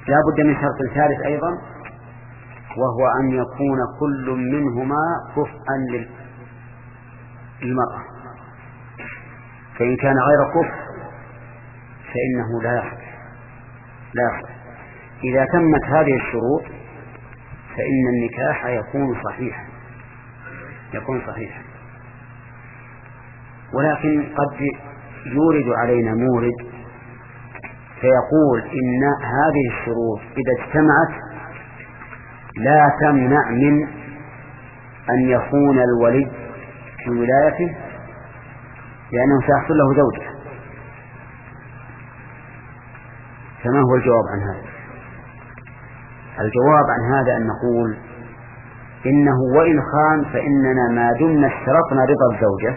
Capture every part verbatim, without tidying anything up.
لا بد من شرط ثالث أيضا، وهو أن يكون كل منهما كفءا للمرأة، فإن كان غير كفء فإنه لا يصح لا يصح. إذا تمت هذه الشروط فإن النكاح يكون صحيحا يكون صحيحا ولكن قد يورد علينا مورد فيقول إن هذه الشروط إذا اجتمعت لا تمنع من أن يخون الولي في ولايته لأنه سيحصل له زوجة. فما هو الجواب عن هذا؟ الجواب عن هذا أن نقول إنه وإن خان فإننا ما دمنا اشترطنا رضا الزوجة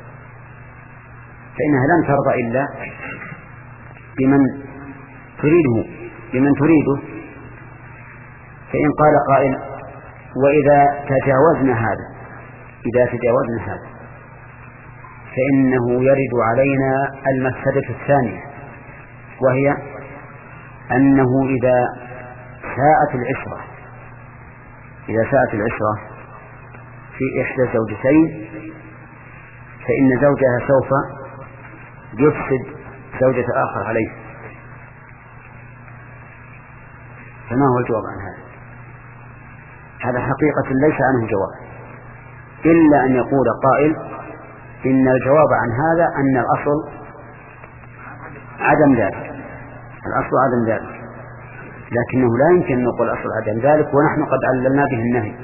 فإنها لن ترضى إلا بمن تريده بمن تريده. فإن قال قائل وإذا تجاوزنا هذا إذا تجاوزنا هذا فإنه يرد علينا المفسدة الثانية، وهي أنه إذا ساءت العشرة إذا ساءت العشرة في إحدى الزوجتين فإن زوجها سوف يفسد زوجة آخر عليه. فما هو الجواب عن هذا؟ هذا حقيقة ليس عنه جواب، إلا أن يقول قائل إن الجواب عن هذا أن الأصل عدم ذلك الأصل عدم ذلك لكنه لا يمكن أن نقول أصل عدم ذلك ونحن قد عللنا به النهي،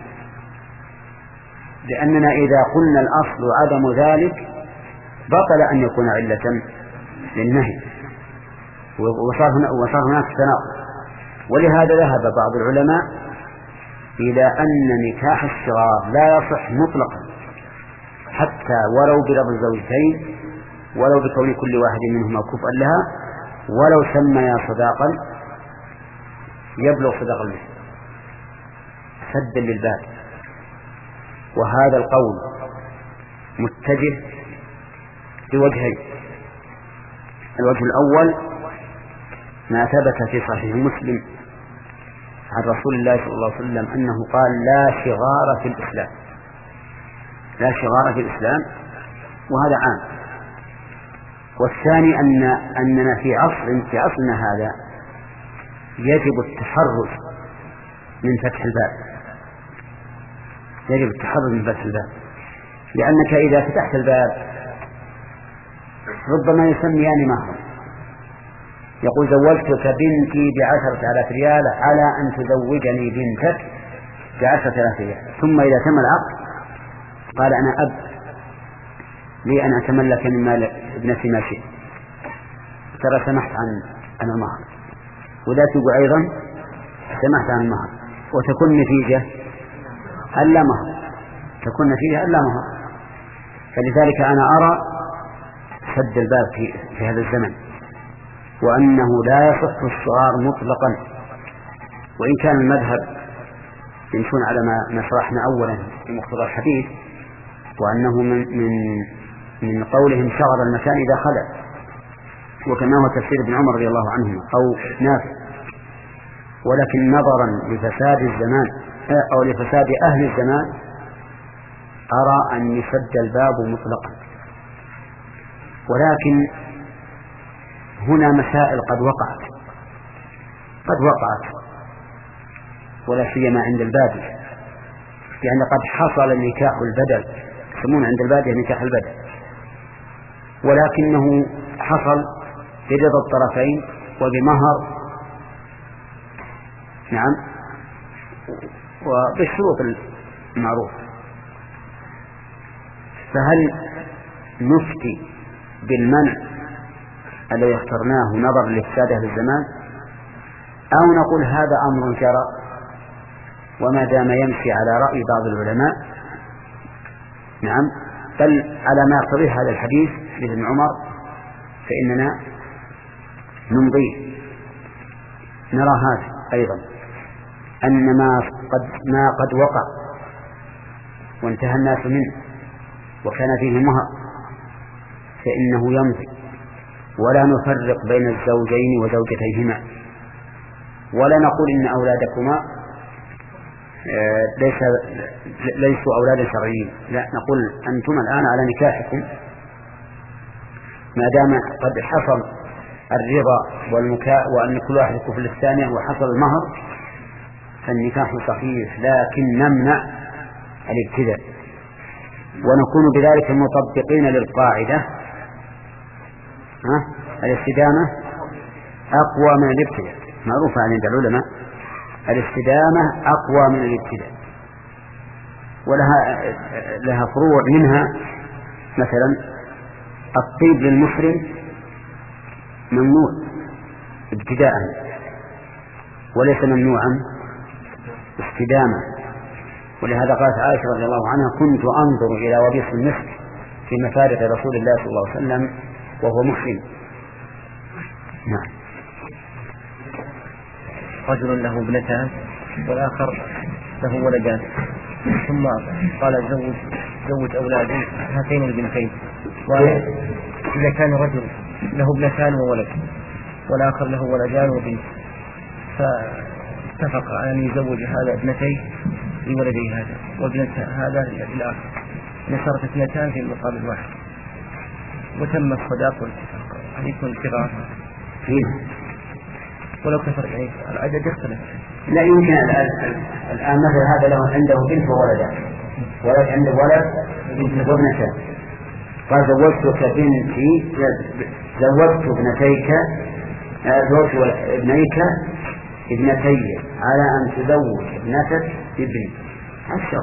لأننا إذا قلنا الأصل عدم ذلك بطل أن يكون علة للنهي وصار هناك تناقض. ولهذا ذهب بعض العلماء إلى أن نكاح الصغار لا يصح مطلقا حتى ولو برضا الزوجتين ولو بكون كل واحد منهما كفءا لها ولو سميا صداقا يبلغ صداق المثل سدا للباب. وهذا القول متجه بوجهين: الوجه الأول ما ثبت في صحيح مسلم عن رسول الله صلى الله عليه وسلم أنه قال لا شغار في الإسلام لا شغار في الإسلام وهذا عام. والثاني أن أننا في عصر في عصرنا هذا يجب التحرز من فتح الباب يجب التحرز من فتح الباب لأنك إذا فتحت الباب ربما يسميان مهرا، يقول زوجتك بنتي بعشرة آلاف ريال على أن تزوجني بنتك بعشرة آلاف ريال، ثم إذا تم العقد قال أنا أب لي أن أتملك من مال ابنتي ما شئت، ترى سمحت عن عن المهر، ولا تقول أيضا سمحت عن المهر، وتكون نتيجة ألا مهر تكون نتيجة ألا مهر. فلذلك أنا أرى سد الباب في, في هذا الزمن، وأنه لا يصح الصغار مطلقا، وإن كان المذهب يمشون على ما شرحنا أولا في مقتضى الحديث، وأنه من, من, من قولهم شغر المكان إذا خلى، وكما هو تفسير ابن عمر رضي الله عنه أو نافع. ولكن نظرا لفساد الزمان أو لفساد أهل الزمان أرى أن يسد الباب مطلقا. ولكن هنا مسائل قد وقعت قد وقعت ولا سيما عند البادية، يعني قد حصل نكاح البدل، يسمون عند البادية نكاح البدل، ولكنه حصل برضا الطرفين وبمهر نعم وبالشروط المعروفة. فهل نفتي بالمنع الذي اخترناه نظرا لفساد أهل الزمان، أو نقول هذا أمر جرى وما دام يمشي على رأي بعض العلماء نعم بل على ما يقتضيه هذا الحديث لابن عمر فإننا نمضيه. نرى هذا أيضا أن ما قد, ما قد وقع وانتهى الناس منه وكان فيه مهر فإنه يمضي، ولا نفرق بين الزوجين وزوجتيهما، ولا نقول إن أولادكما ليس ليسوا أولادا شرعيين، لا، نقول أنتم الآن على نكاحكم ما دام قد حصل الرضا والمكاء وأن كل واحد يكفل الثانية وحصل المهر فالنكاح صحيح، لكن نمنع الابتداء ونكون بذلك مطبقين للقاعدة ها الاستدامة أقوى من الابتداء، معروفة عند العلماء الاستدامة أقوى من الابتداء، ولها لها فروع، منها مثلا الطيب للمسلم ممنوع ابتداء وليس ممنوعا استدامة، ولهذا قالت عائشة رضي الله عنها كنت أنظر إلى وبيص المسك في مفارق رسول الله صلى الله عليه وسلم وهو محرم. نعم. رجل له ابنتان والآخر له ولدان، ثم قال زوج زوج أولادي هاتين البنتين، وإذا كان رجل له ابنتان وولد والآخر له ولدان وبنت، فاتفق أن يزوج هذا ابنتين لولدي هذا وابنة هذا للآخر، نشرت اثنتان في مقابل واحد وتم الصداق والاتفاق، هل يكون اتفاق ولو كثر يعني العدد يختلف؟ لا يمكن. الآن مثل هذا له عنده بنت وولدان، ولد عنده ولد بنت وابنتان، قال زوجتك بنتي زوجت ابنتيك زوجت ابنيك ابنتي على أن تزوج ابنتك ابني عشر.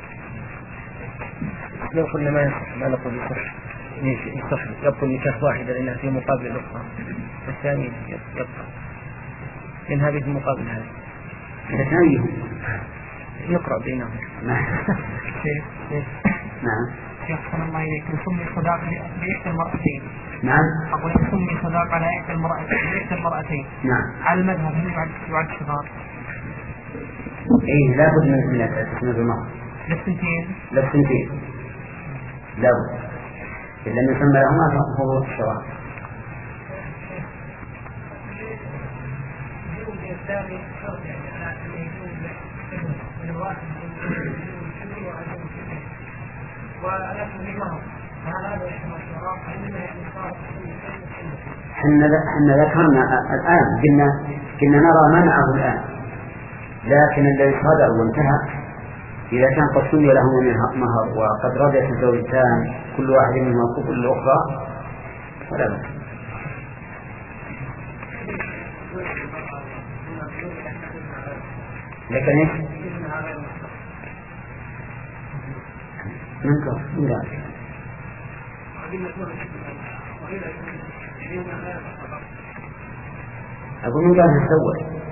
لو قلنا ما ما نقول يصح يصح يبقى النكاح واحدة لأنها في مقابل الأخرى، والثاني يبقى إن هذه في مقابل هذه تتنيه نقرأ بينهم. نعم. نعم. شيخ صلى الله عليه وسلم سمي صداق بإحدى المرأتين. نعم. أقول سمي صداق على إحدى المرأتين المرأتين. نعم. على المذهب هل يعد يعد صداق؟ إيه لابد من من تسمية المرأة. للسنتين. للسنتين. لابد. إذا لم يسمى لهما فهو الشرع. حنا ذكرنا الآن قلنا كنا نرى منعه الآن، لكن الذي صدر وانتهى إذا كان قد سمي له مهر وقد رضيت الزوجتان كل واحد منهما كفل الأخرى فلا بأس. لكن ايش؟ منكر لا. أقول من قال نسوي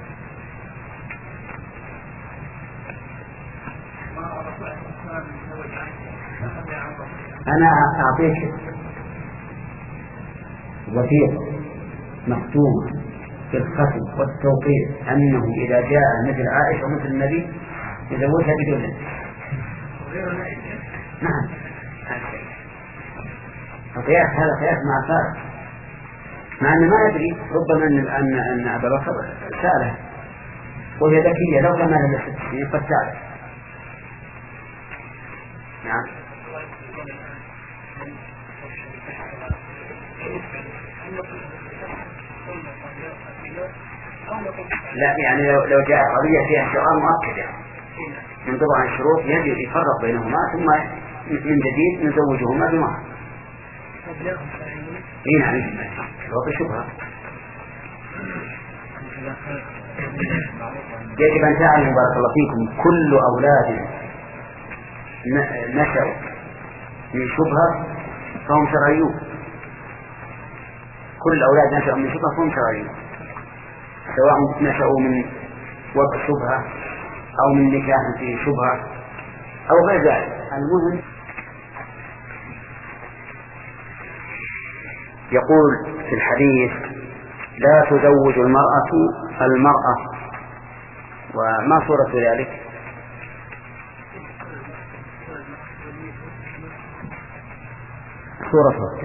أنا أعطيك وثيقة مختومة بالختم والتوقيع أنه إذا جاء مثل عائشة ومثل النبي يزوجها بدون نبي. نعم. القياس هذا قياس مع فارق، مع أن ما أدري ربما أن أن أن أبا بكر سأله وهي ذكية لو كان لها ست سنين قد تعرف. نعم. لا يعني لو لو جاء قضية فيها شراء مؤكد يعني من طبعا الشروط يجب يفرق بينهما ثم من جديد نزوجهما بمهر. اي نعم شروط الشبهة يجب أن تعلموا بارك الله فيكم كل أولاد نشأوا من شبهة فهم شرعيون، كل أولاد نشأوا من شبهة فهم شرعيون، سواء نشأوا من وضع شبهة أو من نكاح في شبهة أو غير ذلك. المهم يقول في الحديث لا تزوج المرأة المرأة، وما صورة ذلك؟ صورة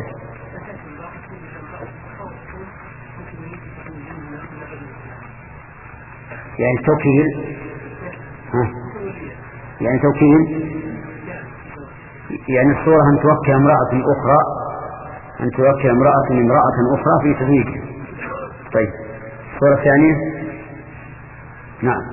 يعني توكيل. ها يعني توكيل يعني الصورة أن توكل امرأة أخرى أن توكل امرأة امرأة أخرى في تزويجها. طيب الصورة الثانية. نعم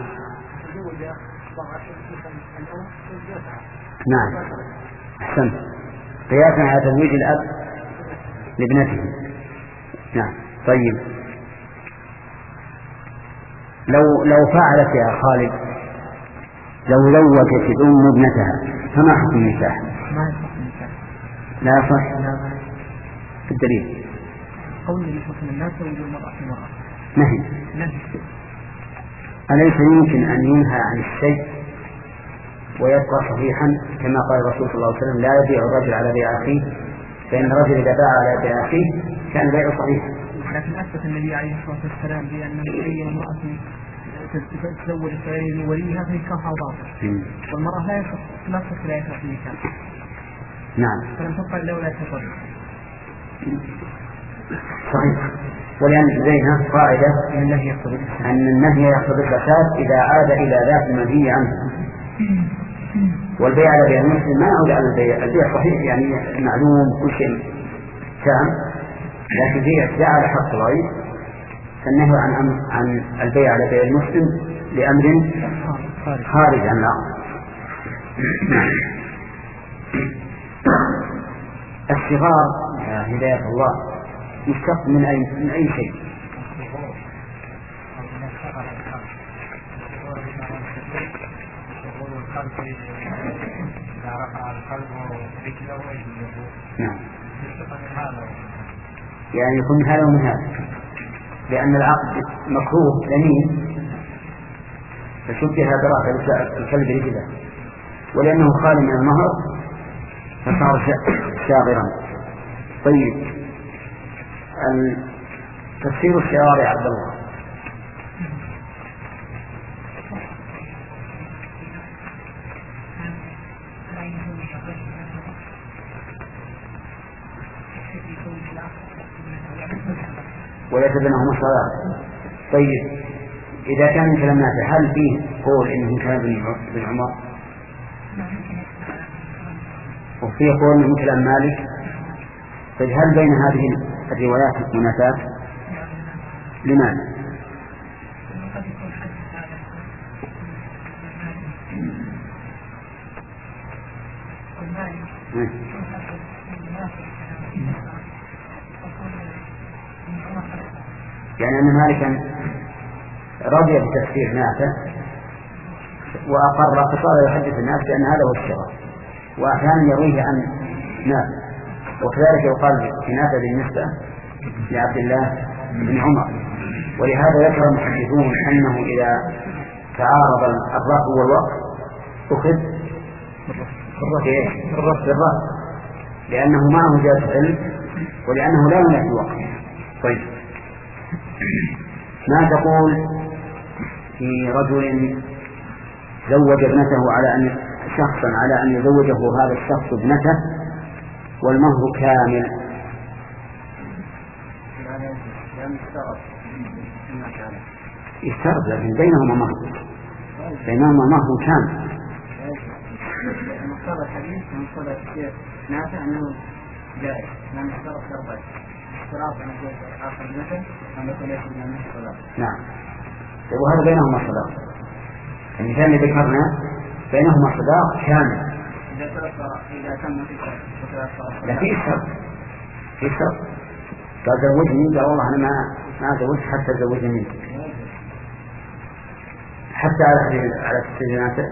نعم أحسنت، قياسا على تزويج الأب لابنته. نعم. طيب لو لو فعلت يا خالد، لو زوجت الأم ابنتها فما حكم النكاح؟ لا يصح. الدليل قول النبي صلى الله عليه وسلم لا تزوج المرأة المرأة. نهي. أليس يمكن أن ينهى عن الشيء ويبقى صحيحا كما قال الرسول صلى الله عليه وسلم لا يبيع الرجل على بيع أخيه، فإن الرجل إذا باع على بيع أخيه كان البيع صحيحا. لكن أثبت النبي عليه الصلاة والسلام بأن أي امرأة تتزوج فيجب وليها فنكاحها باطل، والمرأة لا يصح لا تصح لا يصح النكاح. نعم. فلم تبقى إلا ولا تفضل. صحيح. ولأن زيها قاعدة أن النهي يقتضي الفساد إذا عاد إلى ذات المنهي عنه. والبيع على بيع المسلم ما يعود على البيع، البيع صحيح يعني معلوم كل شيء تام، لكن في اعتداء على حق الغير فالنهي عن عن البيع على بيع المسلم لأمر خارج عن العقد. الصغار يا هداية الله مشتق من أي من أي شيء. نعم. يعني يكون هذا ومن هذا، لأن العقد مكروه لمين فشبه برأس الكلب رجله، ولأنه خالي من المهر فصار شاغرا. طيب تفسير الشعار يا عبد الله. وليس بينهما صلاة. طيب إذا كان كلام نافع هل فيه قول إنه كلام بن عمر وفيه قول إنه كلام مالك؟ طيب هل بين هذه الروايات منافاة؟ لماذا؟ يعني أن مالكا رضي بتفسير نافع وأقر فصار يحدث الناس بأن هذا هو الشرع، وأحيانا يرويه عن نافع، وكذلك يقال في نافع بالنسبة لعبد الله بن عمر. ولهذا يذكر المحدثون أنه إذا تعارض الرفع والوقف أخذ بالرفع لأنه معه جاز علم ولأنه لا ينافي الوقف. طيب ما تقول في رجل زوج ابنته على أن شخصا على أن يزوجه هذا الشخص ابنته والمهر كامل؟ يشترط لكن بينهما مهر بينهما مهر كامل. المقتضى الحديث المقتضى الشيخ نافع أنه جائز لأن اشترط شرطين اشتراط أن يكون آخر مثل أن يكون يأخذ من الناس صلاة. نعم. وهذا بينهما صلاة. المثال اللي ذكرنا بينهما صلاة كامل. إذا تم في شرط لا في شرط في شرط قال زوجني قال والله أنا ما ما زوجت حتى زوجني منك حتى على على السجنات.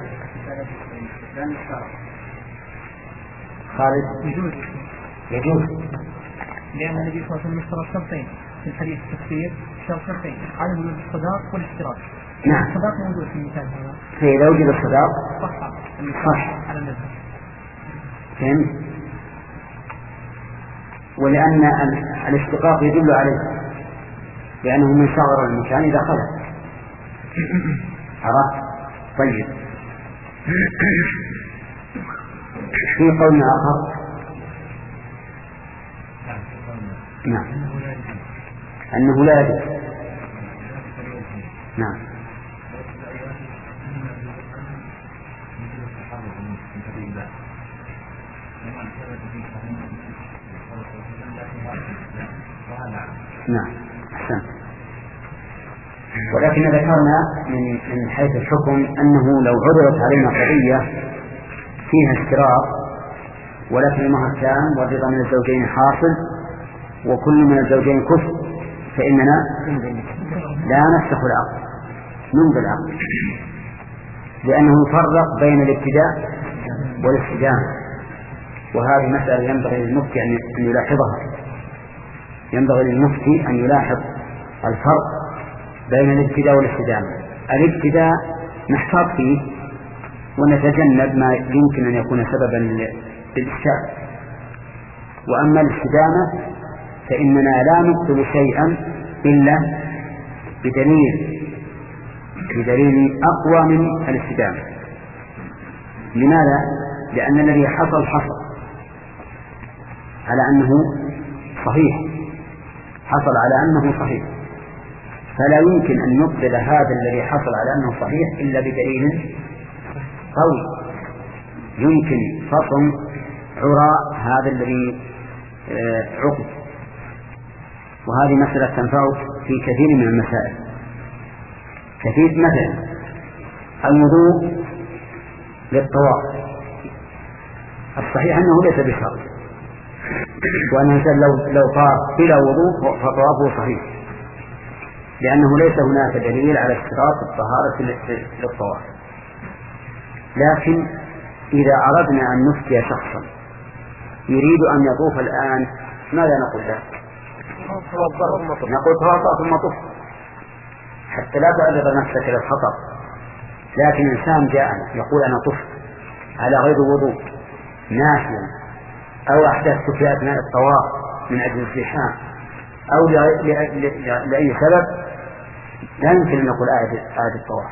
خالد يجوز يجوز لأن النبي صلى الله عليه وسلم اشترط شرطين في الحديث التفسير، شرط شرطين عدم وجود الصداق والاشتراك. نعم. الصداق موجود في المثال هذا. فإذا وجد الصداق صح صح على المذهب. فهمت؟ ولأن الاشتقاق يدل عليه لأنه من صغر المكان إذا خلق. عرفت؟ طيب في قول آخر نعم أنه لا يجوز. نعم نعم أحسن. ولكن ذكرنا من من حيث الحكم أنه لو عرضت علينا قضية فيها اشتراط ولكن المهر تام والرضا من الزوجين حاصل وكل من الزوجين كفر فإننا لا نفسخ العقد نمضي العقد، لأنه يفرق بين الابتداء والاستدامة، وهذه مسألة ينبغي للمفتي أن يلاحظها. ينبغي للمفتي أن يلاحظ الفرق بين الابتداء والاستدامة. الابتداء نحتاط فيه ونتجنب ما يمكن أن يكون سببا للإشكال، وأما الاستدامة فإننا لا نبطل شيئا إلا بدليل بدليل أقوى من الاستدامة. لماذا؟ لأن الذي حصل حصل على أنه صحيح، حصل على أنه صحيح، فلا يمكن أن نبطل هذا الذي حصل على أنه صحيح إلا بدليل قوي يمكن فصم عراء هذا الذي عقد. وهذه مسألة تنفع في كثير من المسائل. كثير مثلا الوضوء للطواف، الصحيح أنه ليس بشرط، وأن الإنسان لو لو طاف بلا وضوء فطوافه صحيح، لأنه ليس هناك دليل على اشتراط الطهارة للطواف. لكن إذا أردنا أن نفتي شخصا يريد أن يطوف الآن ماذا نقول له؟ نقول توضأ ثم طف حتى لا تعرض نفسك للخطر. لكن إنسان جاء يقول أنا طفت على غير وضوء ناسيا أو أحدثت في أثناء الطواف من أجل الزحام أو لأي سبب، لا يمكن أن نقول أعد الطواف،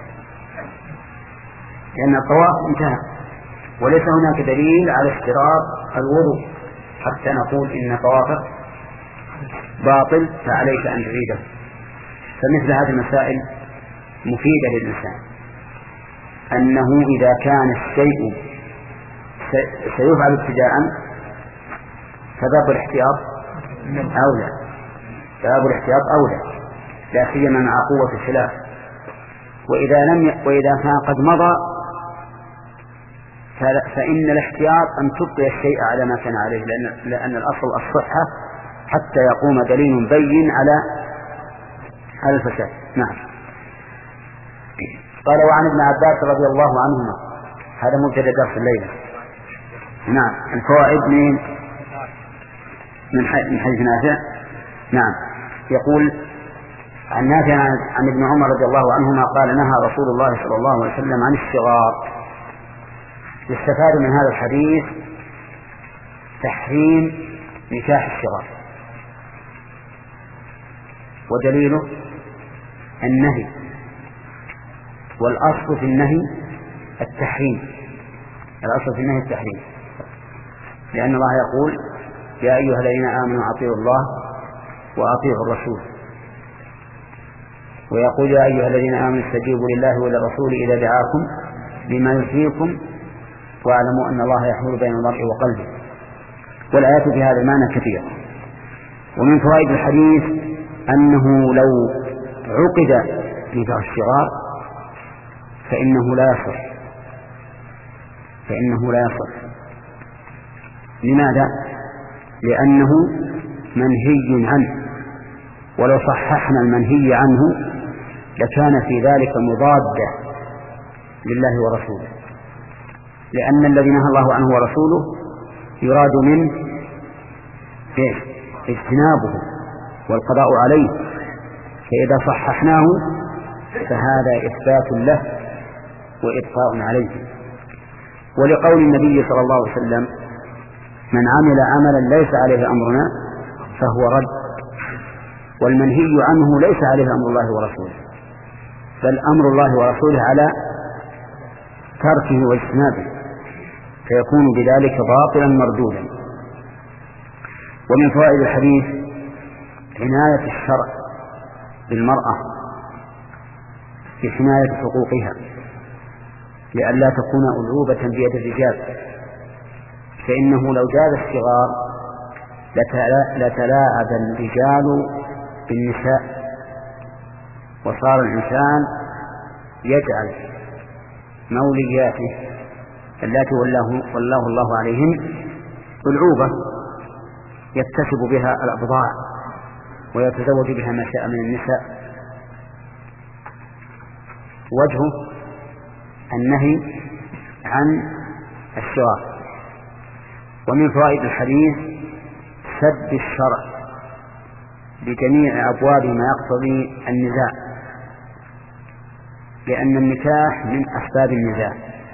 لأن الطواف انتهى وليس هناك دليل على اشتراط الوضوء حتى نقول إن طوافك باطل فعليك أن تعيده. فمثل هذه المسائل مفيدة للإنسان، أنه إذا كان الشيء سيفعل ابتداء فباب الاحتياط أولى، باب الاحتياط أولى، لا سيما مع قوة الخلاف. وإذا لم ي... وإذا كان قد مضى فإن الاحتياط أن تبقي الشيء على ما كان عليه، لأن, لأن الأصل الصحة حتى يقوم دليل بين على على الفساد. نعم. قال وعن ابن عباس رضي الله عنهما، هذا مبتدأ درس الليلة. نعم. الفوائد من من حديث نافع. نعم. يقول عن نافع عن ابن عمر رضي الله عنهما قال نهى رسول الله صلى الله عليه وسلم عن الشغار. يستفاد من هذا الحديث تحريم نكاح الشغار، ودليله النهي، والأصل في النهي التحريم، الأصل في النهي التحريم، لأن الله يقول يا أيها الذين آمنوا أطيعوا الله وأطيعوا الرسول، ويقول يا أيها الذين آمنوا استجيبوا لله وللرسول إذا دعاكم لما يحييكم واعلموا أن الله يحول بين المرء وقلبه. والآيات في هذا المعنى كثيرة. ومن فوائد الحديث أنه لو عقد نكاح الشغار فإنه لا يصح، فإنه لا يصح. لماذا؟ لأنه منهي عنه، ولو صححنا المنهي عنه لكان في ذلك مضادة لله ورسوله، لأن الذي نهى الله عنه ورسوله يراد منه اجتنابه والقضاء عليه، فإذا صححناه فهذا إثبات له وإبقاء عليه. ولقول النبي صلى الله عليه وسلم من عمل عملا ليس عليه أمرنا فهو رد، والمنهي عنه ليس عليه أمر الله ورسوله، بل أمر الله ورسوله على تركه واجتنابه، فيكون بذلك باطلا مردودا. ومن فوائد الحديث عناية الشرع بالمرأة بحماية حقوقها، لئلا تكون ألعوبة بيد الرجال، فإنه لو جاز الصغار لتلاعب الرجال بالنساء، وصار الإنسان يجعل مولياته التي ولاه, ولاه الله عليهن ألعوبة يكتسب بها الأبضاع ويتزوج بها ما شاء من النساء. وجهه النهي عن الصغار. ومن فوائد الحديث سد الشرع بجميع أبواب ما يقتضي النزاع، لأن النكاح من أسباب النزاع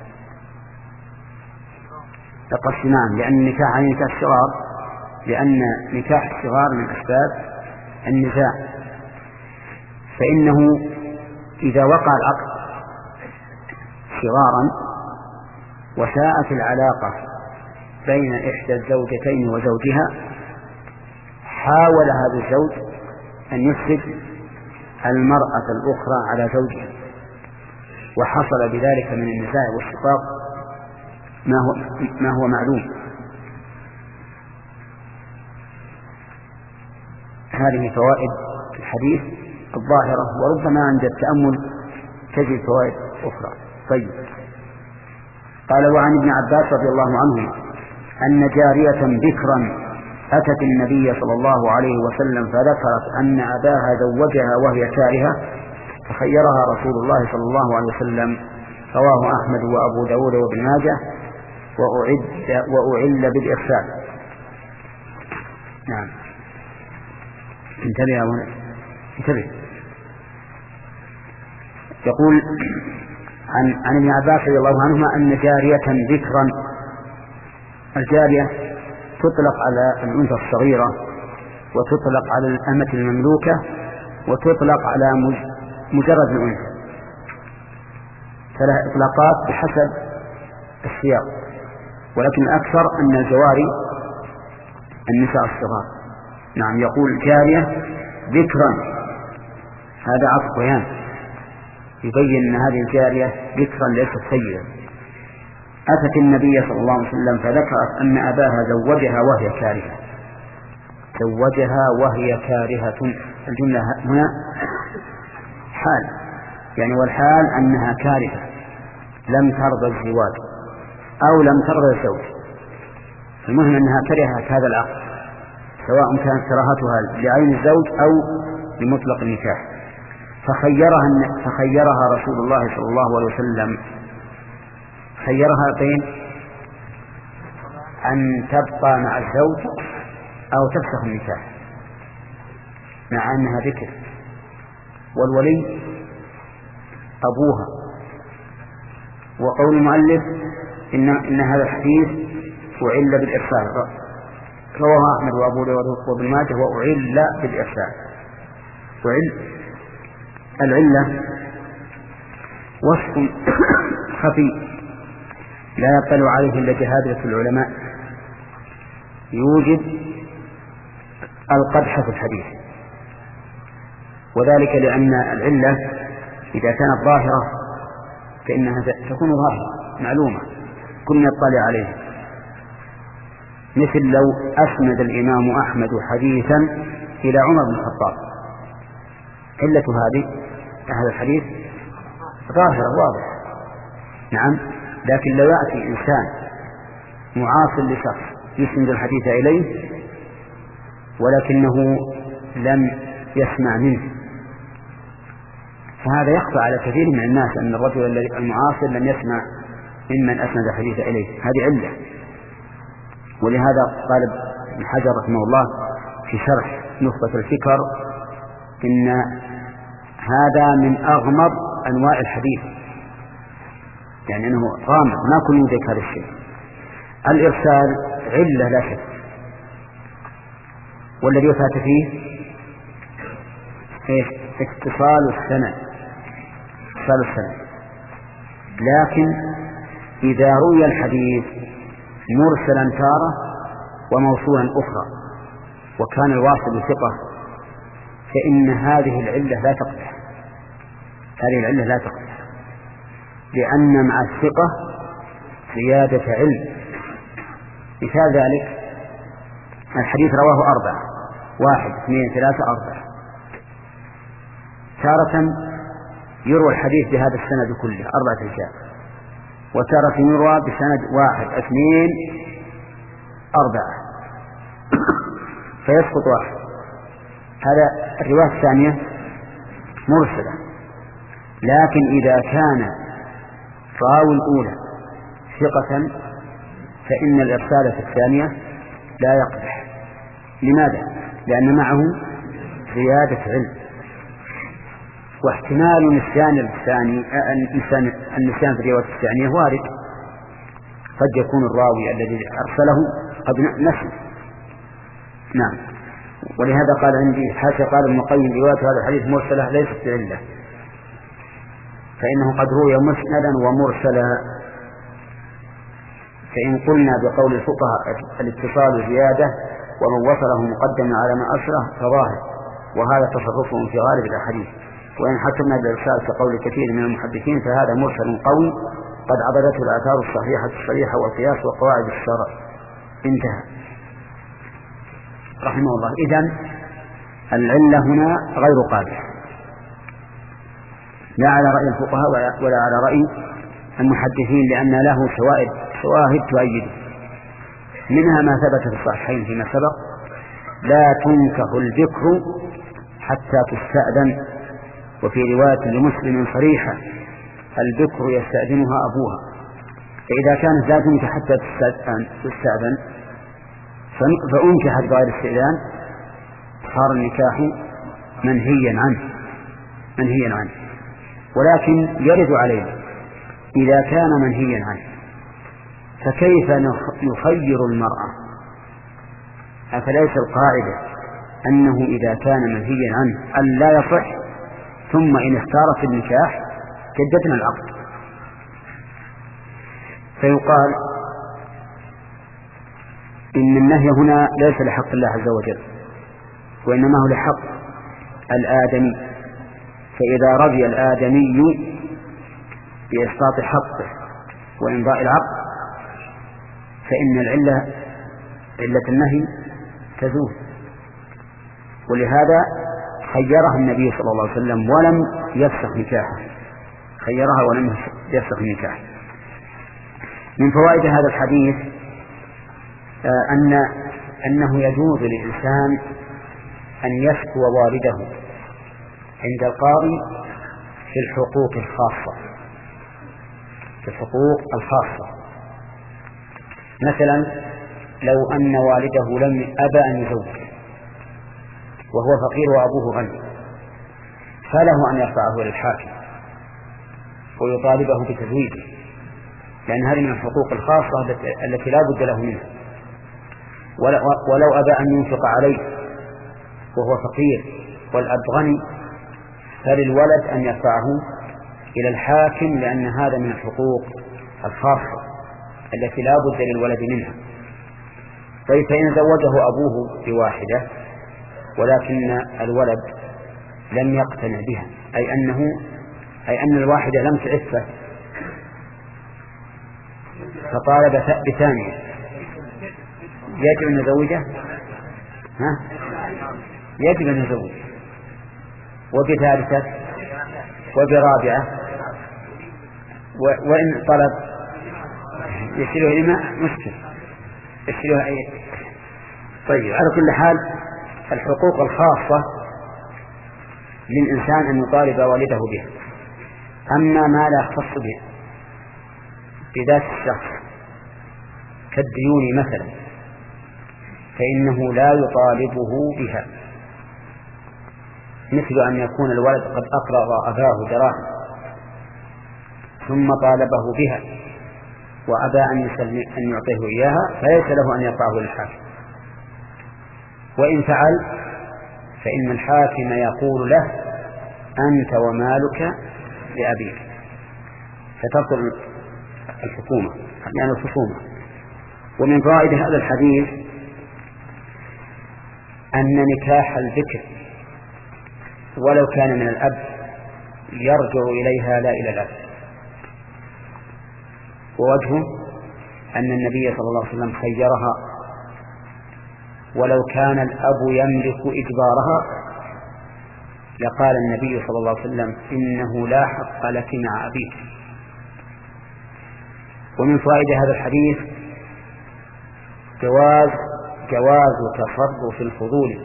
تقسمان، لأن النكاح عن نكاح الصغار، لأن نكاح الصغار من أسباب النزاع، فإنه إذا وقع العقد صغارا وساءت العلاقة بين إحدى الزوجتين وزوجها، حاول هذا الزوج أن يفسد المرأة الأخرى على زوجها، وحصل بذلك من النزاع والشقاق ما هو, ما هو معلوم. هذه فوائد الحديث الظاهرة، وربما عند التأمل تجد فوائد أخرى. طيب، قال: وعن ابن عباس رضي الله عنهما أن جارية بكرا أتت النبي صلى الله عليه وسلم فذكرت أن أباها زوجها وهي كارهة، فخيرها رسول الله صلى الله عليه وسلم. رواه أحمد وأبو داود وابن ماجه، وأعد وأعل بالإرسال. نعم، انتبه هنا، انتبه. يقول عن عن ابن عباس رضي الله عنهما أن جارية ذكرا، الجارية تطلق على الأنثى الصغيرة، وتطلق على الأمة المملوكة، وتطلق على مجرد الأنثى، فلها إطلاقات بحسب السياق، ولكن الأكثر أن الجواري النساء الصغار. نعم، يقول جارية ذكرا، هذا عطف بيان يبين أن هذه الجارية ذكرا ليست سيئة. أتت النبي صلى الله عليه وسلم فذكرت أن أباها زوجها وهي كارهة، زوجها وهي كارهة. الجملة هنا حال، يعني والحال أنها كارهة، لم ترضى الزواج أو لم ترضى الزوج، المهم أنها كرهت هذا العقد، سواء كانت كراهتها لعين الزوج أو لمطلق النكاح. فخيرها فخيرها رسول الله صلى الله عليه وسلم، خيرها بين أن تبقى مع الزوج أو تفسخ النكاح، مع أنها ذكر، والولي أبوها. وقول المؤلف إن, إن هذا الحديث أعل بالإرسال، رواه أحمد وأبو داود وابن ماجه وأعل بالإرسال. وعل العلة وصف خفي لا يطلع عليه إلا جهادة العلماء، يوجد القدح في الحديث، وذلك لأن العلة إذا كانت ظاهرة فإنها تكون ظاهرة معلومة كل يطلع عليه، مثل لو أسند الإمام أحمد حديثا إلى عمر بن الخطاب، علة هذه هذا الحديث ظاهرة واضح. نعم، لكن لو يأتي إنسان معاصر لشخص يسند الحديث إليه ولكنه لم يسمع منه، فهذا يخفى على كثير من الناس أن الرجل المعاصر لم يسمع ممن أسند الحديث إليه، هذه علة. ولهذا قال ابن حجر رحمه الله في شرح نخبة الفكر إن هذا من أغمض أنواع الحديث، يعني أنه غامض ما كل يدرك هذا الشيء. الإرسال علة لا شك، والذي فات فيه اتصال السند، اتصال السند. لكن إذا روي الحديث مرسلا تارة وموصولا أخرى وكان الواصل ثقة، فإن هذه العلة لا تقدح، هذه العلة لا تقدح. لأن مع الثقة زيادة علم. مثال ذلك الحديث رواه أربعة، واحد اثنين ثلاثة أربعة، تارة يروى الحديث بهذا السند كله أربعة رجال، وتارة يروى بسند واحد اثنين أربعة فيسقط واحد. هذا الرواية الثانية مرسلة. لكن إذا كان راوي الأولى ثقة فإن الإرسال في الثانية لا يقبح. لماذا؟ لأن معه زيادة علم، واحتمال نسيان الثاني النسيان في الرواية الثانية وارد، قد يكون الراوي الذي أرسله قد نسي. نعم. ولهذا قال عندي حاشا قال ابن القيم رواية هذا الحديث مرسلة ليست بعلة، فإنه قد روي مسندا ومرسلا. فإن قلنا بقول الفقهاء الاتصال زيادة ومن وصله مقدم على ما أسره فظاهر، وهذا تصرفهم في غالب الأحاديث. وإن حكمنا بالإرسال كقول كثير من المحدثين فهذا مرسل قوي قد عبدته الآثار الصحيحة الصريحة والقياس وقواعد الشرع. انتهى رحمه الله. إذن العلة هنا غير قادحة، لا على رأي الفقهاء ولا على رأي المحدثين، لأن له شواهد شواهد تؤيده. منها ما ثبت في الصحيحين فيما سبق: لا تنكح البكر حتى تستأذن، وفي رواية لمسلم صريحة: البكر يستأذنها أبوها. فإذا كانت لا تنكح حتى تستأذن فأنكحت بغير استئذان صار النكاح منهيا عنه منهيا عنه. ولكن يرد علينا إذا كان منهيا عنه فكيف نخير المرأة؟ أفليس القاعدة أنه إذا كان منهيا عنه أن لا يصح، ثم إن اختارت النكاح جددنا العقد؟ فيقال إن النهي هنا ليس لحق الله عز وجل، وإنما هو لحق الآدمي. فإذا رضي الآدمي بإسقاط حقه وإمضاء العقد فإن العلة علة النهي تزول. ولهذا خيرها النبي صلى الله عليه وسلم ولم يفسخ نكاحه، خيرها ولم يفسخ نكاحه. من فوائد هذا الحديث أن أنه يجوز للإنسان أن يشكو والده عند القاضي في الحقوق الخاصة في الحقوق الخاصة مثلا لو أن والده لم أبى أن يزوج وهو فقير وأبوه غني، فله أن يرفعه للحاكم ويطالبه بتزويجه، لأن هذه من الحقوق الخاصة التي لا بد له منها. ولو أبى أن ينفق عليه وهو فقير والأب غني فللولد أن يرفعه إلى الحاكم، لأن هذا من الحقوق الخاصة التي لا بد للولد منها. طيب فإن زوجه أبوه بواحدة ولكن الولد لم يقتنع بها، أي أنه أي أن الواحدة لم تعفه فطالب بثانية، يجب أن يزوجه؟ ها؟ يجب أن يزوج. وبثالثة وبرابعة، وإن طلب يشيله إلى مشكل يشيله أي. طيب على كل حال الحقوق الخاصة للإنسان أن يطالب والده بها. أما ما لا يختص به بذات الشخص كالديون مثلا فإنه لا يطالبه بها، مثل أن يكون الولد قد أقرض أباه دراهم ثم طالبه بها وأبى أن يعطيه إياها فليس له أن يرفعه للحاكم، وإن فعل فإن الحاكم يقول له أنت ومالك لأبيك، فتبطل الحكومة يعني الخصومة. ومن فوائد هذا الحديث أن نكاح البكر ولو كان من الأب يرجع إليها لا إلى الأب، ووجهه أن النبي صلى الله عليه وسلم خيرها، ولو كان الأب يملك إجبارها لقال النبي صلى الله عليه وسلم إنه لا حق لك مع أبيك. ومن فوائد هذا الحديث جواز جواز تصرف الفضول،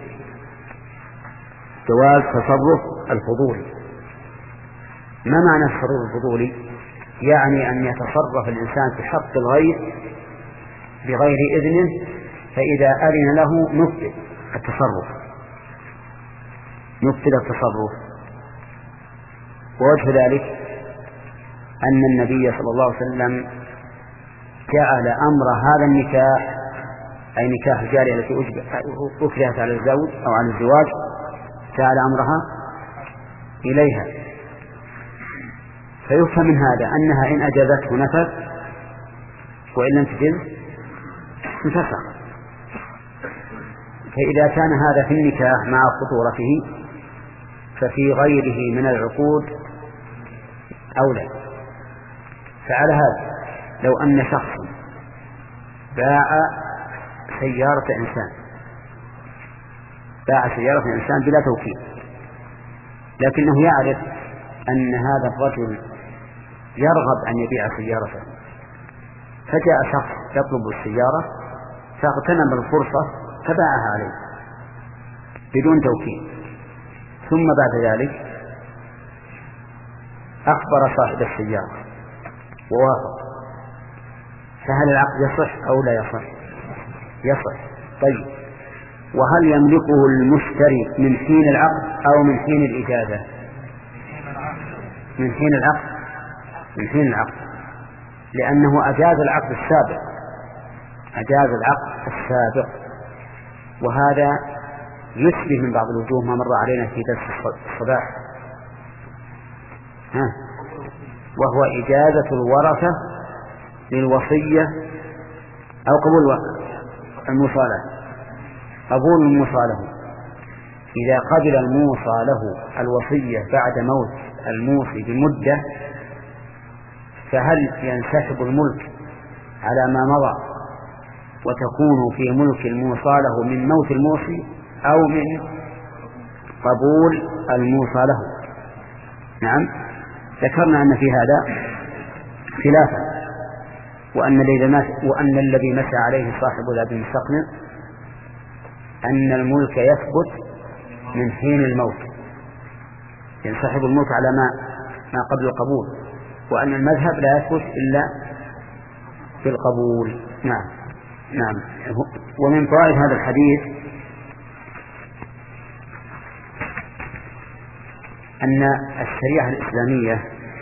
جواز تصرف الفضول. ما معنى التصرف الفضولي؟ يعني أن يتصرف الإنسان في حق الغير بغير إذنه، فإذا أذن له نفذ التصرف نفذ التصرف ووجه ذلك أن النبي صلى الله عليه وسلم جعل أمر هذا النكاح، أي نكاح الجارية التي أكرهت على الزوج أو على الزواج، جعل أمرها إليها. فيفهم من هذا أنها إن أجازته نفذ، وإن لم تجز انفسخ. فإذا كان هذا في النكاح مع خطورته ففي غيره من العقود أولى. فعلى هذا لو أن شخص باع سيارة إنسان باع سيارة إنسان بلا توكيل، لكنه يعرف أن هذا الرجل يرغب أن يبيع سيارته، فجاء شخص يطلب السيارة فاغتنم الفرصة فباعها عليه بدون توكيل، ثم بعد ذلك أخبر صاحب السيارة ووافق، فهل العقد يصح أو لا يصح؟ يصح. طيب، وهل يملكه المشتري من حين العقد أو من حين الإجازة؟ من حين العقد من حين العقد لأنه أجاز العقد السابق أجاز العقد السابق وهذا يشبه من بعض الوجوه ما مر علينا في درس الصباح، ها وهو إجازة الورثة للوصية أو قبول الموصى قبول الموصى له. إذا قبل الموصى له الوصية بعد موت الموصي بمدة، فهل ينسحب الملك على ما مضى وتكون في ملك الموصى له من موت الموصي أو من قبول الموصى له؟ نعم، ذكرنا أن في هذا خلافا، وأن وأن الذي مشى عليه صاحب ذات المستقنع أن الملك يثبت من حين الموت، ينسحب الملك على ما ما قبل القبول، وأن المذهب لا يثبت إلا في القبول. نعم نعم. ومن فوائد هذا الحديث أن الشريعة الإسلامية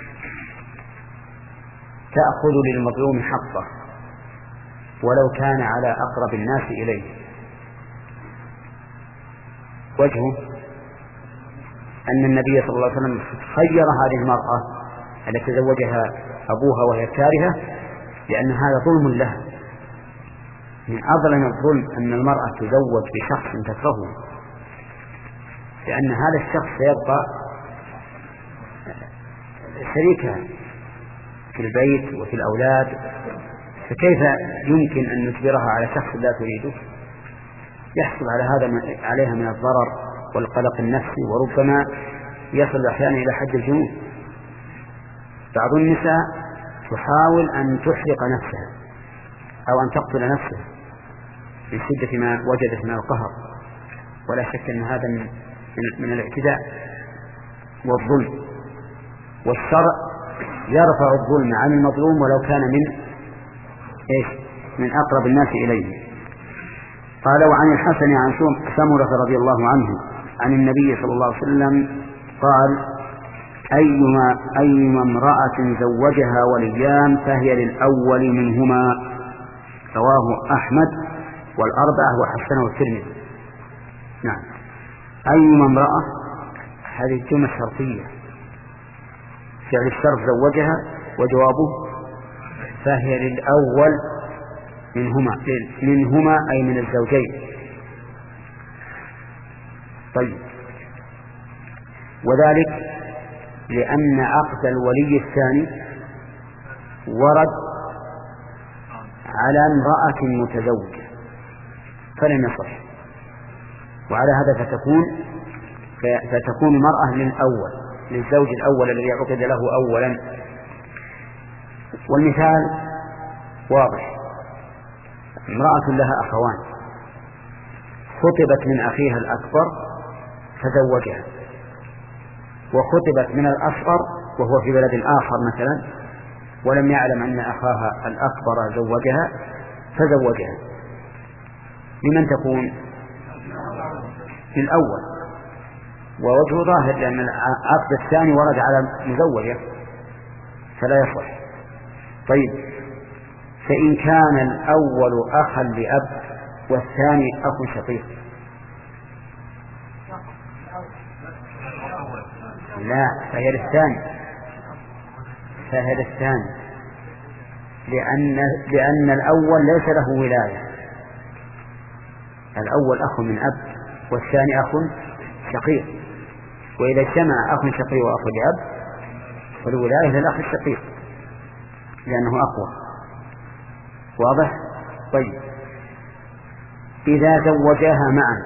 تأخذ للمظلوم حقه ولو كان على أقرب الناس إليه. وجهه أن النبي صلى الله عليه وسلم خير هذه المرأة التي تزوجها أبوها وهي كارهة، لأن هذا ظلم لها. من أظلم الظلم أن المرأة تزوج بشخص تكرهه، لأن هذا الشخص سيبقى شريكها في البيت وفي الأولاد، فكيف يمكن أن نجبرها على شخص لا تريده؟ يحصل على هذا عليها من الضرر والقلق النفسي، وربما يصل أحيانا إلى حد الجنون. بعض النساء تحاول أن تحرق نفسها أو أن تقتل نفسها من شدة ما وجدت من القهر، ولا شك أن هذا من, من الاعتداء والظلم، والشرع يرفع الظلم عن المظلوم ولو كان من إيش؟ من أقرب الناس إليه. قال: وعن الحسن عن سمرة رضي الله عنه عن النبي صلى الله عليه وسلم قال: أيما, أيما امرأة زوجها وليان فهي للأول منهما. رواه أحمد والأربعة وحسنه الترمذي. نعم. أيما امرأة هذه الجملة شرطية، فعل الشرط زوجها، وجوابه فهي للأول منهما منهما أي من الزوجين. طيب، وذلك لأن عقد الولي الثاني ورد على امرأة متزوجة فلم يصح، وعلى هذا فتكون فتكون المرأة للأول للزوج الأول الذي عقد له أولا. والمثال واضح، امرأة لها أخوان خطبت من أخيها الأكبر فزوجها، وخطبت من الأصغر وهو في بلد آخر مثلا ولم يعلم أن أخاها الأكبر زوجها فزوجها. لمن تكون؟ للأول، ووجه ظاهر لأن العقد الثاني ورد على مزوجة فلا يصح. طيب، فإن كان الأول أخا لأب والثاني أخ شقيق؟ لا، فهي للثاني فهي للثاني لأن لأن الأول ليس له ولاية، الأول أخ من أب والثاني أخ شقيق، وإذا اجتمع أخ شقيق وأخ لأب فالولاية للأخ الشقيق لأنه أقوى. واضح؟ طيب، إذا زوجاها معا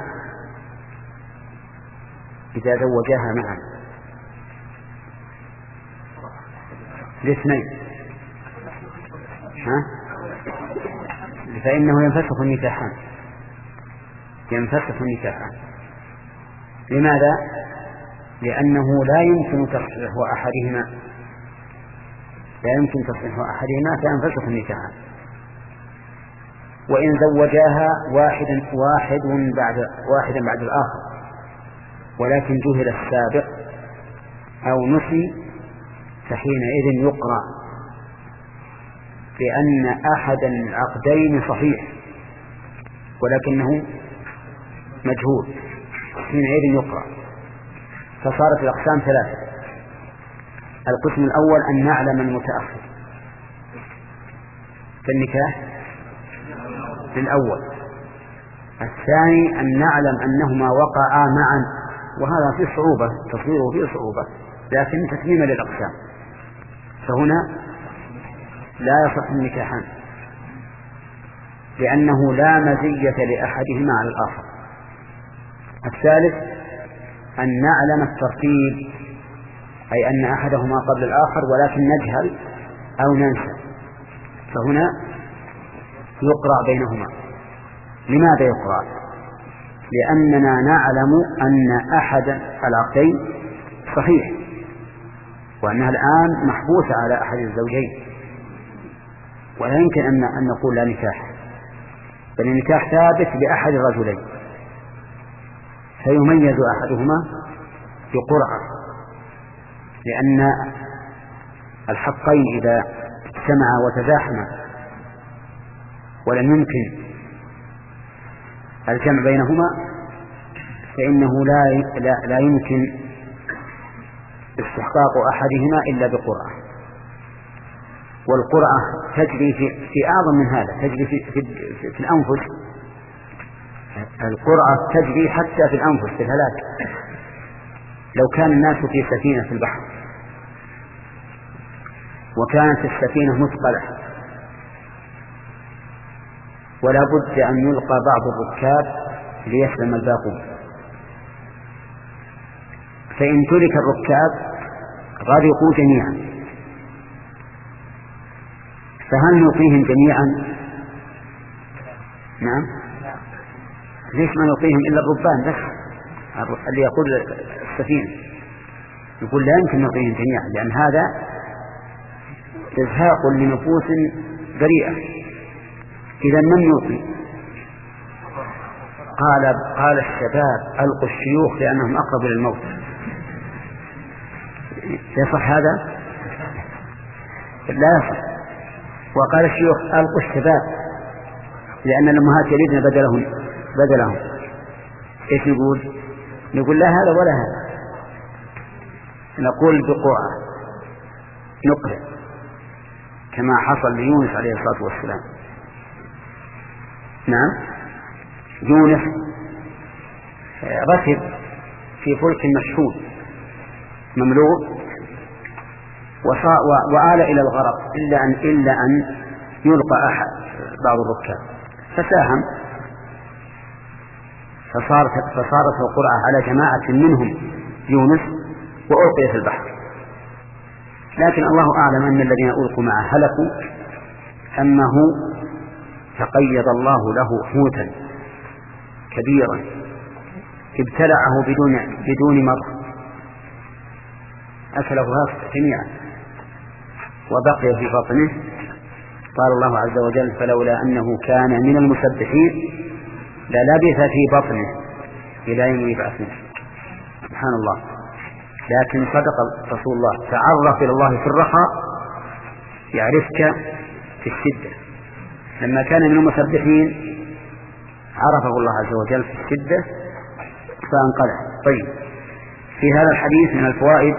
إذا زوجاها معا الاثنين ها؟ فإنه ينفسخ النكاحان ينفسخ النكاحان. لماذا؟ لأنه لا يمكن تصحيح أحدهما لا يمكن تصحيح أحدهما فينفسخ النكاحان. وإن زوجاها واحدا واحد بعد واحدا بعد الآخر ولكن جهل السابق أو نسي فحينئذ يقرأ، لأن أحد العقدين صحيح ولكنه مجهول، حينئذ يقرأ. فصارت الأقسام ثلاثة: القسم الأول أن نعلم المتأخر في النكاح للأول، الثاني أن نعلم أنهما وقعا معا، وهذا فيه صعوبة، تصويره فيه صعوبة لكن تتميما للأقسام، فهنا لا يصح النكاحان لأنه لا مزية لأحدهما على الآخر. الثالث أن نعلم الترتيب، أي أن أحدهما قبل الآخر ولكن نجهل أو ننسى، فهنا يقرأ بينهما. لماذا يقرأ؟ لأننا نعلم أن أحد العقدين صحيح وأنها الآن محبوسة على أحد الزوجين، ولا يمكن أن نقول لا نكاح، بل النكاح ثابت بأحد الرجلين، فيميز أحدهما بقرعة، لأن الحقين إذا اجتمعا وتزاحما ولم يمكن الجمع بينهما فإنه لا لا, لا يمكن استحقاق أحدهما إلا بقرعة. والقرعة تجري في, في أعظم من هذا، تجري في, في, في, في الأنفس. القرعة تجري حتى في الأنفس في الهلاك. لو كان الناس في سفينة في البحر وكانت السفينة مثقلة ولا بد أن يلقى بعض الركاب ليسلم الباقون، فإن ترك الركاب غرقوا جميعا، فهل نلقيهم جميعا؟ نعم. ليش ما نلقيهم إلا الربان بس اللي يقود السفينة؟ يقول لا يمكن نلقيهم جميعا، لأن هذا إزهاق لنفوس بريئة. إذا من يلقي؟ قال قال الشباب ألقوا الشيوخ لأنهم أقرب للموت. يصح هذا؟ لا يصح. وقال الشيوخ ألقوا الشباب لأن الأمهات يريدن بدلهم بدلهم إيش نقول؟ نقول لا هذا ولا هذا، نقول بقرعة نقرأ كما حصل ليونس عليه الصلاة والسلام. نعم، يونس ركب في فلك مشحون مملوء وآل إلى الغرق إلا أن إلا أن يلقى أحد بعض الركاب فساهم، فصارت فصارت القرعة على جماعة منهم يونس وألقي في البحر. لكن الله أعلم أن الذين ألقوا معه هلكوا، أنه تقيض الله له حوتا كبيرا ابتلعه بدون بدون مضغ، أكله جميعا وبقي في بطنه. قال الله عز وجل: فلولا أنه كان من المسبحين للبث في بطنه إلى يوم يبعثون. سبحان الله. لكن صدق رسول الله: تعرف إلى الله في الرخاء يعرفك في الشدة. لما كان من المسبحين عرفه الله عز وجل في الشدة فانقذه. طيب، في هذا الحديث من الفوائد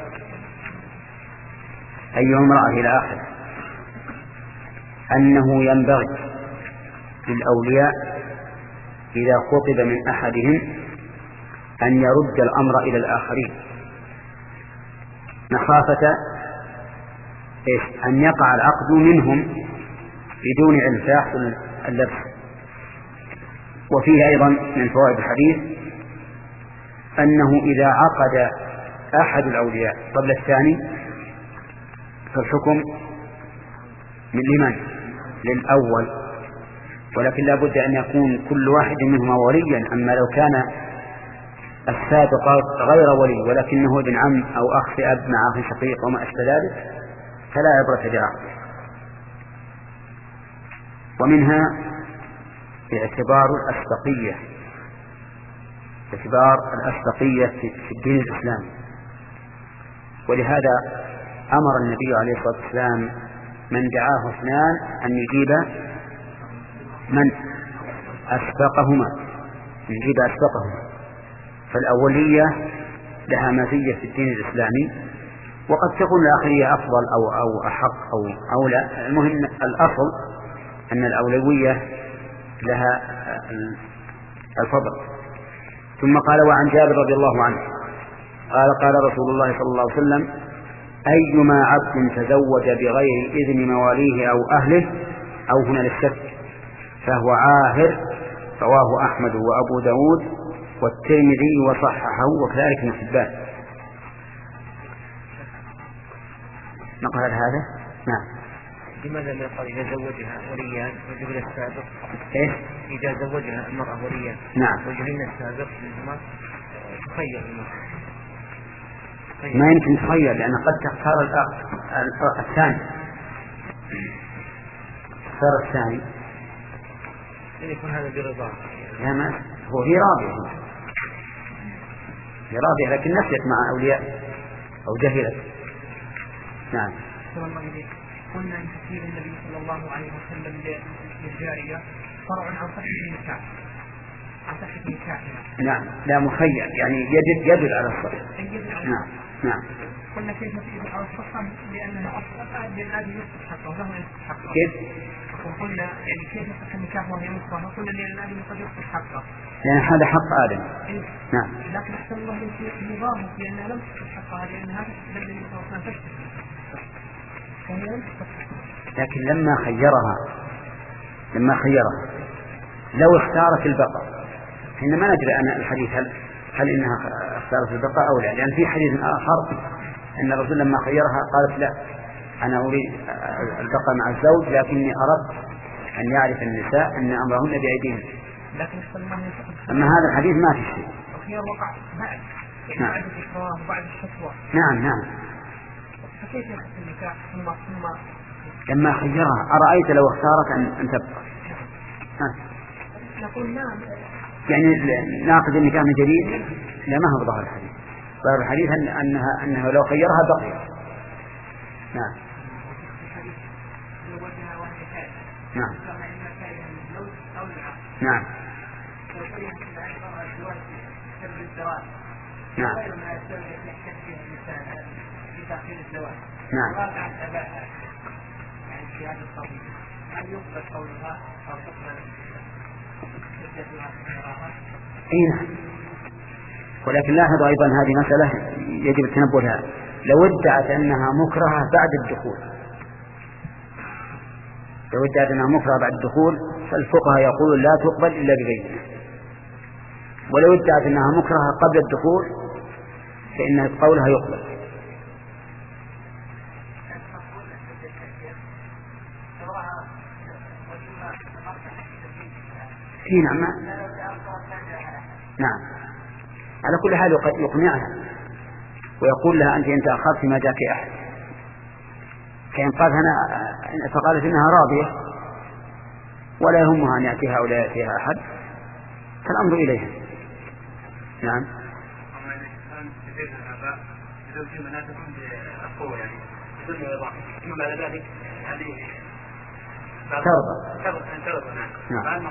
أي امرأة إلى آخره أنه ينبغي للأولياء إذا خطب من أحدهم أن يرد الأمر إلى الآخرين مخافة أن يقع العقد منهم بدون علم فيحصل اللبس. وفيه أيضا من فوائد الحديث أنه إذا عقد أحد الأولياء قبل الثاني فالحكم من لمن؟ للأول، ولكن لا بد أن يكون كل واحد منهما وليا. أما لو كان السابق غير ولي ولكنه ابن عم أو أخ في أب مع أخ شقيق وما أشبه ذلك فلا عبرة بعقده. ومنها اعتبار الأسبقية اعتبار الأسبقية في الدين الإسلامي. ولهذا أمر النبي عليه الصلاة والسلام من دعاه اثنان أن يجيب من أسبقهما يجيب أسبقهما. فالأولية لها مزية في الدين الإسلامي، وقد تكون الآخرية أفضل أو أو أحق أو أولى. المهم الأصل أن الأولوية لها الفضل. ثم قال: وعن جابر رضي الله عنه قال: قال رسول الله صلى الله عليه وسلم: أيما عبد تزوج بغير إذن مواليه أو أهله أو هنا للشك فهو عاهر. رواه أحمد وأبو داود والترمذي وصححه وكذلك ابن حبان. نقل هذا. نعم. لماذا ما قال إذا زوجها وليان وجبل السابق؟ إيه؟ إذا زوجها المرأة وليان نعم وجبلنا السابق منهما تخير المرأة. ما يمكن تخير لأن قد تختار الثاني تختار الثاني يكون هذا برضاه. لا، ما هو هي راضية هي راضية لكن نسيت مع أولياء أو جهلت. نعم. قلنا أن تكفير النبي صلى الله عليه وسلم للجارية فرع عن صحة النكاح عن صحة النكاح. نعم، لا مخير يعني يجد يجد على الصحة. نعم نعم. قلنا كيف تجد على الصحة لأنها أصلا للذي يصح حقه وله يصح حقه. كيف؟ وقلنا يعني كيف يصح النكاح وهي مكرهة؟ قلنا للذي قد يصح حقه. يعني هذا حق آدم. إيه؟ نعم. لكن أحسن الله نظامه لأنها لم تصح حقها لأنها تجد الإنسان تشتكي. لكن لما خيرها لما خيرها لو اختارت البقاء، حين ما ندري أن الحديث هل هل إنها اختارت البقاء أو لا، لأن في حديث آخر أن الرسول لما خيرها قالت: لا، أنا أريد البقاء مع الزوج لكني أردت أن يعرف النساء أن أمرهن بأيديهن. أما هذا الحديث ما في شيء. الخيار وقع بعد نعم. بعد الإكراه وبعد الشكوى. نعم نعم. فكيف يحصل النكاح ثم ثم لما خيرها أرأيت لو اختارت أن, أن تبقى. نقول نعم. يعني ناخذ النكاح من جديد؟ لا، ما هو ظاهر الحديث. ظاهر الحديث أن أنها أنه لو خيرها بقي. نعم نعم نعم نعم نعم. اي نعم. ولكن لاحظوا ايضا هذه مسألة يجب التنبه لها. لو ادعت انها مكرهة بعد الدخول لو ادعت أنها مكرهة بعد الدخول فالفقهاء يقولون لا تقبل إلا ببينة، ولو ادعت أنها مكرهة قبل الدخول فإن قولها يقبل. في نعم نعم على كل حال يقنعها ويقول لها أنت إن تأخرت ما جاك أحد، كأن قالت أنا فقالت إنها راضية ولا يهمها أن يأتيها ولا يأتيها أحد فالأمر إليها. نعم ترضى. نعم.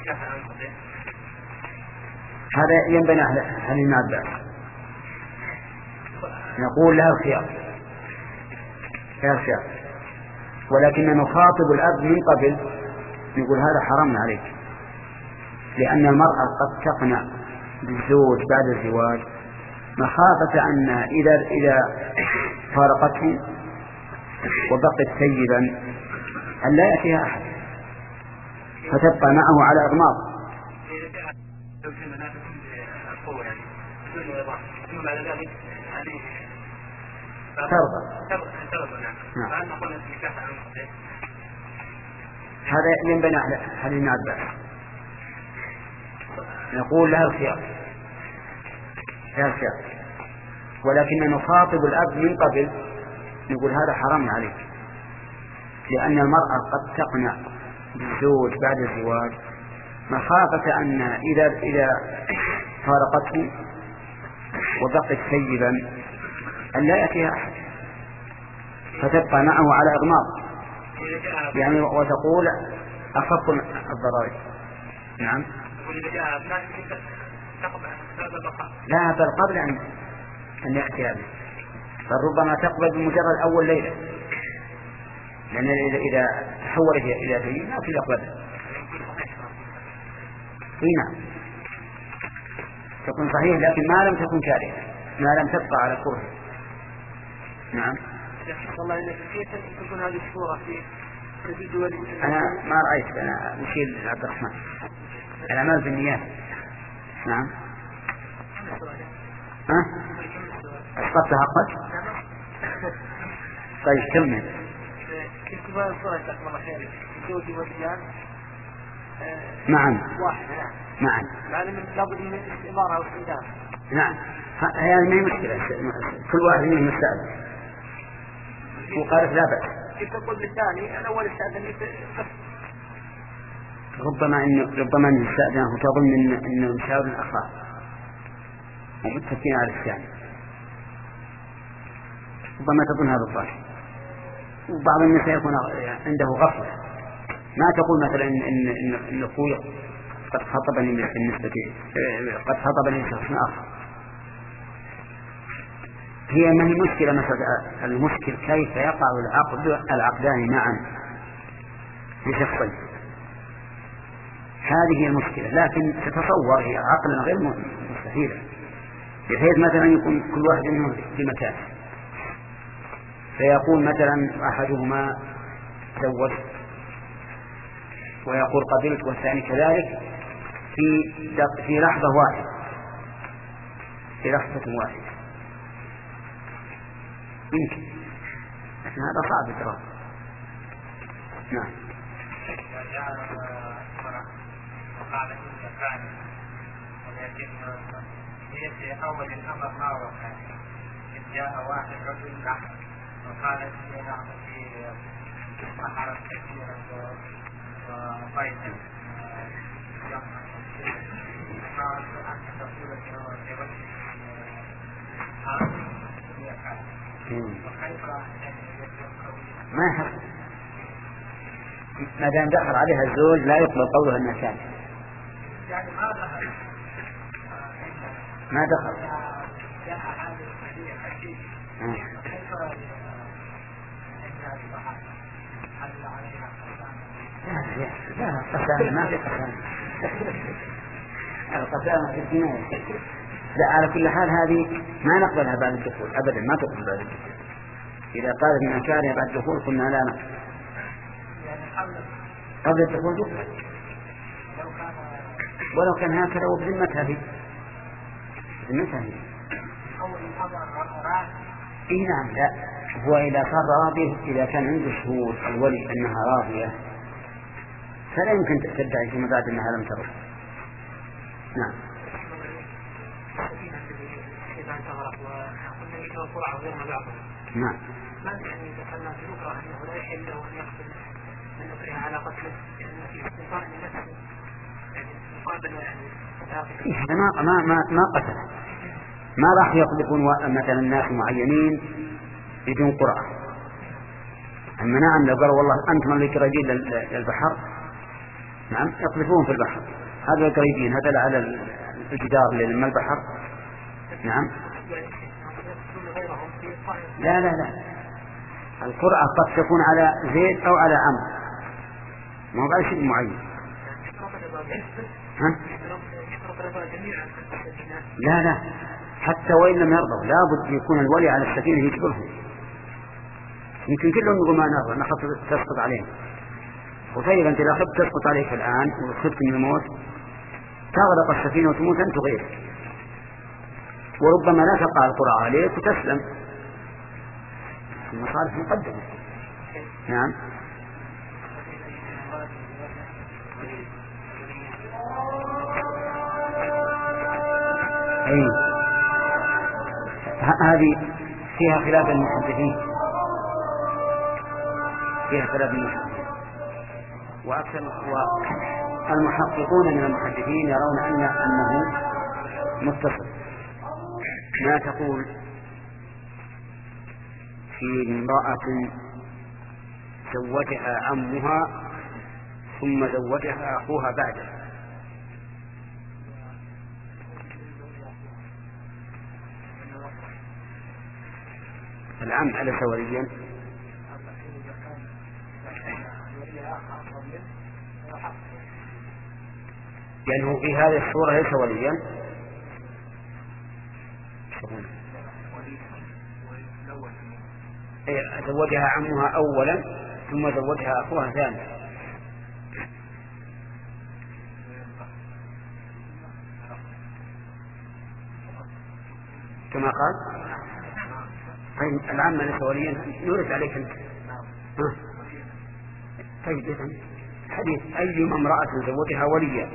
هذا ينبني على ابن عباس، نقول لها الخيار لا الخيار، ولكن نخاطب الأب من قبل نقول هذا حرام عليك، لأن المرأة قد تقنع بالزوج بعد الزواج مخافة أن إذا إذا فارقته وبقت سيدا أن لا يأتيها أحد فتبقى معه على إغماض. ترضى. نعم. هذا ينبني على حديث ابن عباس، نقول لها الخيار لها الخيار، ولكن نخاطب الأب من قبل نقول هذا حرام عليك، لأن المرأة قد تقنع بالزوج بعد الزواج مخافة أن إذا إذا فارقته وبقت سيدا أن لا يأتيها أحد فتبقى معه على إغماض يعني وتقول أخف الضرائب. نعم. لا بل قبل أن أن يأتي هذا فربما تقبل بمجرد أول ليلة، لأن إذا تحولت إلى شيء ما في يقبلها. نعم تكون صحيح لكن ما لم تكن كارهة، ما لم تبقى على كره. نعم. والله إنك كيف تكون هذه الصورة في أنا ما رأيت، أنا مشير عبد الرحمن الأعمال بالنيات. نعم. ها؟ أسقطت حقك؟ طيب كمل. كيف ما الصورة تكمل الله خير الزوج والرجال معا واحد معا يعني من لابد من الإمارة أو الإنتاج. نعم هذه ما هي مشكلة، كل واحد منهم يستأذن وقالت لا بأس. كيف تقول للثاني الأول استأذن ربما إنه ربما إنه استأذنه وتظن إنه إنه مشاور الأخلاق ومتفقين على الثاني، ربما تظن هذا الظاهر. وبعض النساء يكون عنده غفلة، ما تقول مثلا إن إن إن أخوي قد خطبني بالنسبة قد خطبني شخص آخر. هي ما هي مشكلة مثلا المشكل كيف يقع العقد العقدان معا لشخصين، هذه هي المشكلة. لكن تتصور هي عقلا غير مستحيلة، بحيث مثلا يكون كل واحد منهم في مكان فيقول مثلا أحدهما تزوج ويقول قبلت والثاني كذلك في في لحظة واحدة في لحظة واحدة يمكن، لكن هذا صعب الدراسة. نعم. وقال إن كان ولكن في أول الأمر ما وقع إذ جاء واحد رجل لحظ وقال إني نعم في محرم كثيرا وبيتا قال أنت تقول في وجه ما يحصل ما دام دخل عليها الزوج لا يقبل قولها انها كانت ما دخل. لا قسامة ما في قسامة، القسامة في الجناية. لا على كل حال هذه ما نقبلها بعد الدخول أبدا، ما تقبل بعد الدخول. إذا قالت من كاره بعد الدخول قلنا لا نقبل. قبل الدخول يقبل ولو كان هكذا وبذمتها هي بذمتها هي إيه نعم. لا هو إذا صار راضي إذا كان عنده شهود الولي أنها راضية فلا يمكن تدعي فيما بعد أنها لم ترضى. نعم. نعم. ما يعني دخلنا في نقرة أنه لا يحل له أن يقتل من نكره على قتله لأن في استنطاع لنفسه يعني مقابل يعني ما ما ما ما قتل ما راح يقذفون مثلا ناس معينين بدون قرآن. أما نعم لو قالوا والله أنتم اللي قريبين للبحر نعم يقذفون في البحر هذا القريبين هذا على الجدار للماء البحر نعم. لا لا لا القرآن قد تكون على زيد أو على عمرو ما هو شيء معين. ها؟ لا لا حتى وإن لم يرضوا لا بد يكون الولي على السفينة يجبرهم. يمكن كلهم يقول ما نرضى نخاف تسقط علينا. وطيب أنت إذا خفت تسقط عليك الآن وخفت من الموت تغرق السفينة وتموت أنت غيرك وربما لا تقع القرآن عليك وتسلم. المصالح مقدمة. نعم. أي هذه فيها خلاف المحدثين فيها خلاف المحدثين وأكثر والمحققون من المحدثين يرون أن أنه متصل. ما تقول في امرأة زوجها عمها ثم زوجها أخوها بعده؟ العم أليس وليا؟ لأنه في هذه الصورة ليس وليا. زوجها عمها أولا ثم زوجها أخوها ثانيا كما قال. طيب العم ليس وليا يورث عليك انت. طيب إذن حديث أي امرأة زوجها وليا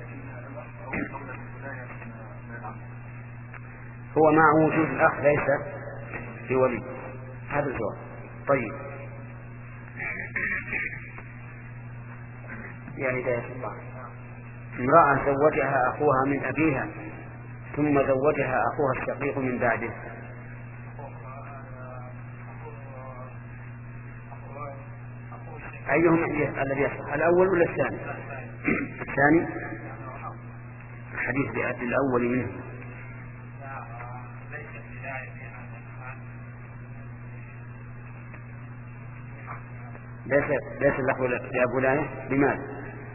هو مع وجود الأخ ليس بولي. هذا الجواب. طيب يا هداية الله امرأة زوجها أخوها من أبيها ثم زوجها أخوها الشقيق من بعده أيهم الذي يصح الأول ولا الثاني؟ الثاني. الحديث بأدل الأول منه. ليس ليس الأخو لأبو لاية. لماذا؟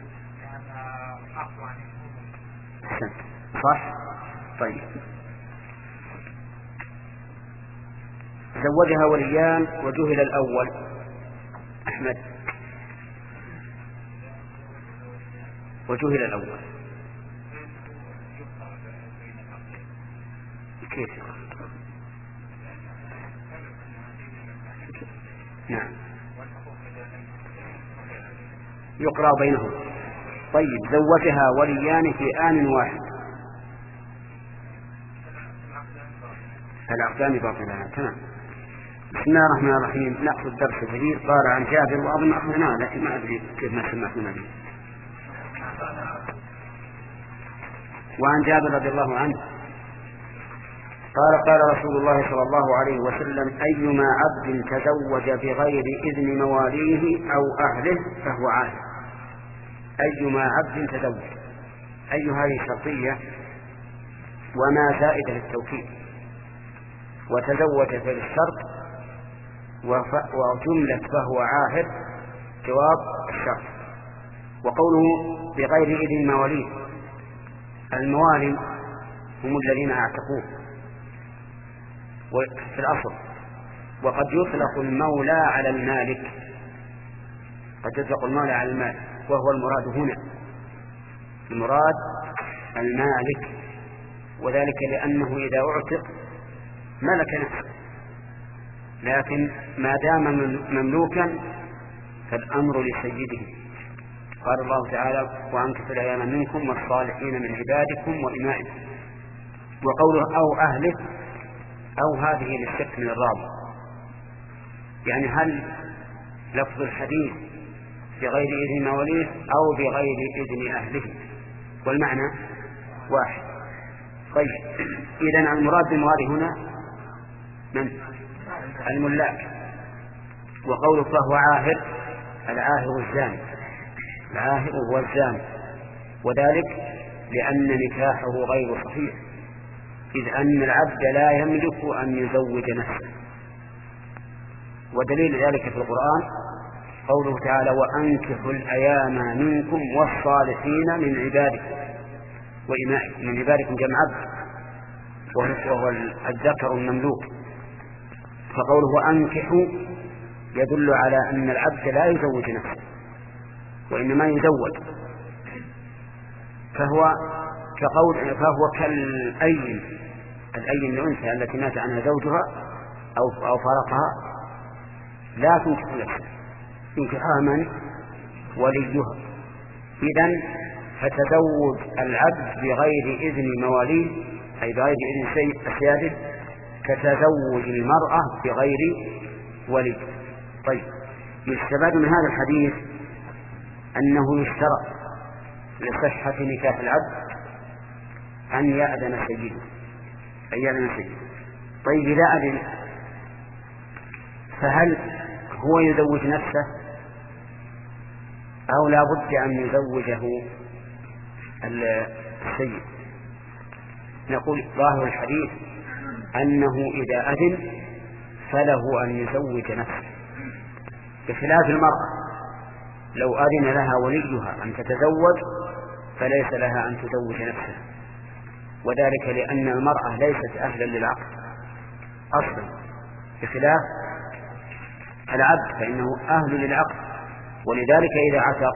صح. طيب زوجها وليان وجهل الأول. أحمد وجهل الأول كيف؟ نعم يقرأ بينهم. طيب زوجها وليان في آن واحد العقدان باطلان. تمام. بسم الله الرحمن الرحيم. نأخذ درس جديد قال عن جابر وأظن أخذناه لكن ما أدري كيف ما سمعتنا به. وعن جابر رضي الله عنه قال قال رسول الله صلى الله عليه وسلم أيما عبد تزوج بغير إذن مواليه أو أهله فهو عاهر. أيما عبد تزوج أي هذه شرطية وما زائدة للتوكيد وتزوج في الشرط وجملة فهو عاهر جواب الشرط. وقوله بغير إذن مواليه الموالي هم الذين اعتقوه في الأصل. وقد يطلق المولى على المالك قد يطلق المال على المال، وهو المراد هنا، المراد المالك، وذلك لأنه إذا أعتق ملك نفسه، لكن ما دام مملوكا فالأمر لسيده. قال الله تعالى: وأنكحوا الأيام منكم والصالحين من عبادكم وإمائكم. وقوله أو أهله أو هذه للشك من الراوي، يعني هل لفظ الحديث بغير إذن موليه أو بغير إذن أهله، والمعنى واحد. طيب، إذن المراد بالموالي هنا من؟ الملاك. وقوله فهو عاهر، العاهر الزاني، العاهر هو الزاني، وذلك لأن نكاحه غير صحيح، إذ أن العبد لا يملك أن يزوج نفسه. ودليل ذلك في القرآن قوله تعالى: وأنكحوا الأيام منكم والصالحين من عبادكم وإمائكم. من عبادكم جمع عبد، وهو الذكر المملوك. فقوله وأنكحوا يدل على أن العبد لا يزوج نفسه، وإنما يزوج، فهو كقول فهو كالأيم، الأيم الأنثى التي مات عنها زوجها أو أو فارقها لا تنكح نفسها، ينكحها من؟ وليها. إذن فتزوج العبد بغير إذن مواليه، أي بغير إذن سياده، كتزوج المرأة بغير ولي. طيب، يستفاد من هذا الحديث أنه يشترط لصحة نكاح العبد أن يأذن سيده، أن يأذن سيده. طيب، إذا أذن فهل هو يزوج نفسه أو لا بد أن يزوجه السيد؟ نقول ظاهر الحديث أنه إذا أذن فله أن يزوج نفسه، بخلاف المرأة لو أذن لها وليها أن تتزوج فليس لها أن تزوج نفسها، وذلك لأن المرأة ليست أهلا للعقد أصلا، بخلاف العبد فإنه أهل للعقد. ولذلك إذا عتق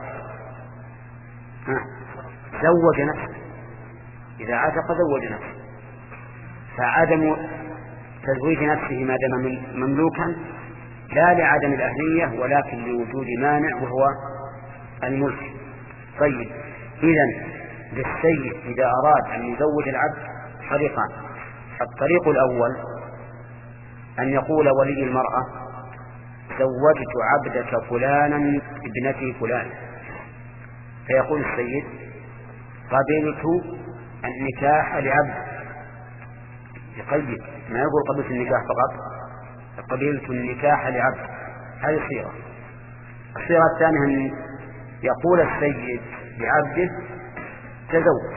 زوج نفسه، إذا عتق زوج نفسه. فعدم تزويج نفسه ما دام مملوكا لا لعدم الأهلية ولكن لوجود مانع وهو الملك. طيب، إذن للسيد إذا أراد أن يزوج العبد طريقان: الطريق الأول أن يقول ولي المرأة: زوجت عبدك فلانا ابنتي فلان، فيقول السيد: قبلت النكاح لعبد، يقيد، ما يقول قبلت النكاح فقط، قبلت النكاح لعبد. هذه الصيغة. الصيغة الثانية أن يقول السيد لعبده: تزوج،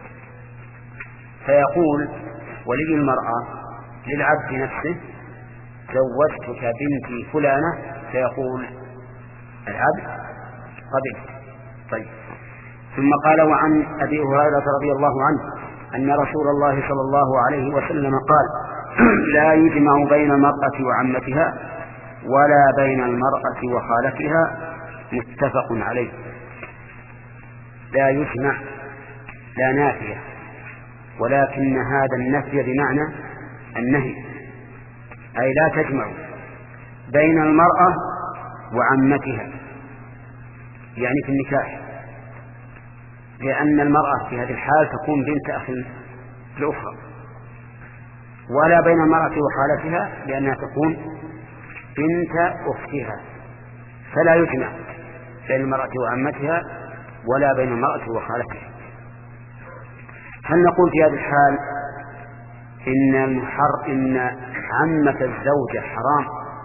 فيقول ولي المرأة للعبد نفسه: زوجتك بنتي فلانة، فيقول العبد: قبلت. طيب، ثم قال: وعن أبي هريرة رضي الله عنه أن رسول الله صلى الله عليه وسلم قال: لا يجمع بين المرأة وعمتها ولا بين المرأة وخالتها، متفق عليه. لا يجمع، لا نافية، ولكن هذا النفي بمعنى النهي، أي لا تجمع بين المرأة وعمتها، يعني في النكاح، لأن المرأة في هذه الحال تكون بنت أخ الأخرى، ولا بين المرأة وخالتها لأنها تكون بنت أختها، فلا يجمع بين المرأة وعمتها ولا بين المرأة وخالتها. هل نقول في هذه الحال إن المحر إن عمة الزوجة حرام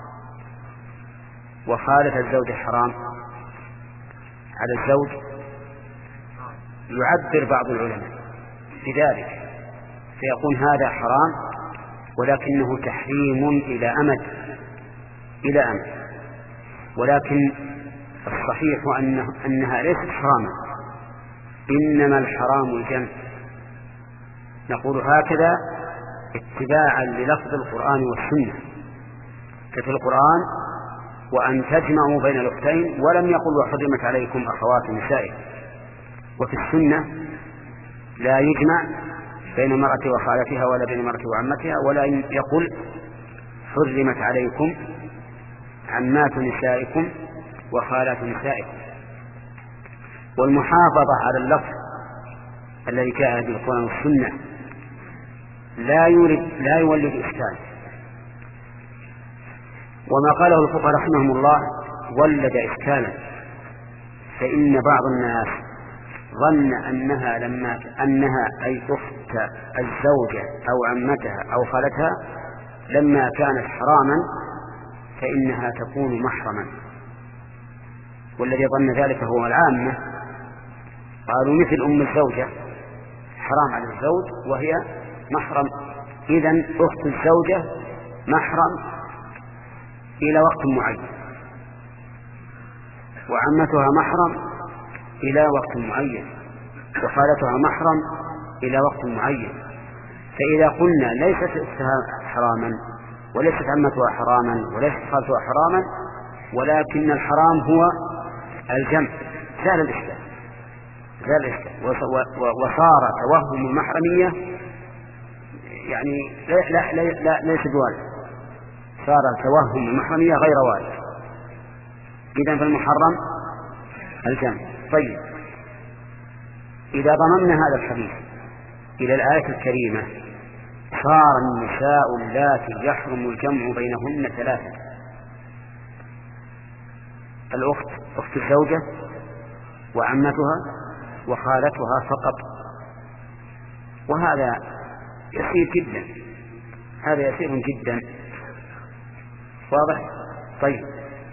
وخالة الزوجة حرام على الزوج؟ يعبر بعض العلماء بذلك فيقول هذا حرام، ولكنه تحريم إلى أمد إلى أمد ولكن الصحيح أنه أنها ليست حراما، إنما الحرام الجمع. نقول هكذا اتباعا للفظ القرآن والسنة. ففي القرآن وأن تجمعوا بين الأختين، ولم يقل وحرمت عليكم أخوات نسائكم. وفي السنة لا يجمع بين المرأة وخالتها ولا بين المرأة وعمتها، ولا يقول حرمت عليكم عمات نسائكم وخالات نسائكم. والمحافظة على اللفظ الذي جاء بالقرآن والسنة لا يولد لا يولد إشكال. وما قاله الفقهاء رحمهم الله ولد إشكالا، فإن بعض الناس ظن أنها لما أنها أي أخت الزوجة أو عمتها أو خالتها لما كانت حراما فإنها تكون محرما، والذي ظن ذلك هو العامة. قالوا مثل أم الزوجة حرام على الزوج وهي محرم، إذن أخت الزوجة محرم إلى وقت معين، وعمتها محرم إلى وقت معين، وخالتها محرم إلى وقت معين. فإذا قلنا ليست أختها حراما وليست عمتها حراما وليست خالتها حراما، ولكن الحرام هو الجمع، زال الإشكال زال الإشكال وصار توهم المحرمية يعني لا لا لا, لا ليس بوارد، صار توهم المحرمية غير وارد. إذن فالمحرم الجمع. طيب، إذا ضممنا هذا الحديث إلى الآية الكريمة صار النساء اللاتي يحرم الجمع بينهن ثلاثة: الأخت أخت الزوجة وعمتها وخالتها فقط، وهذا يسير جدا، هذا يسير جدا، واضح؟ طيب،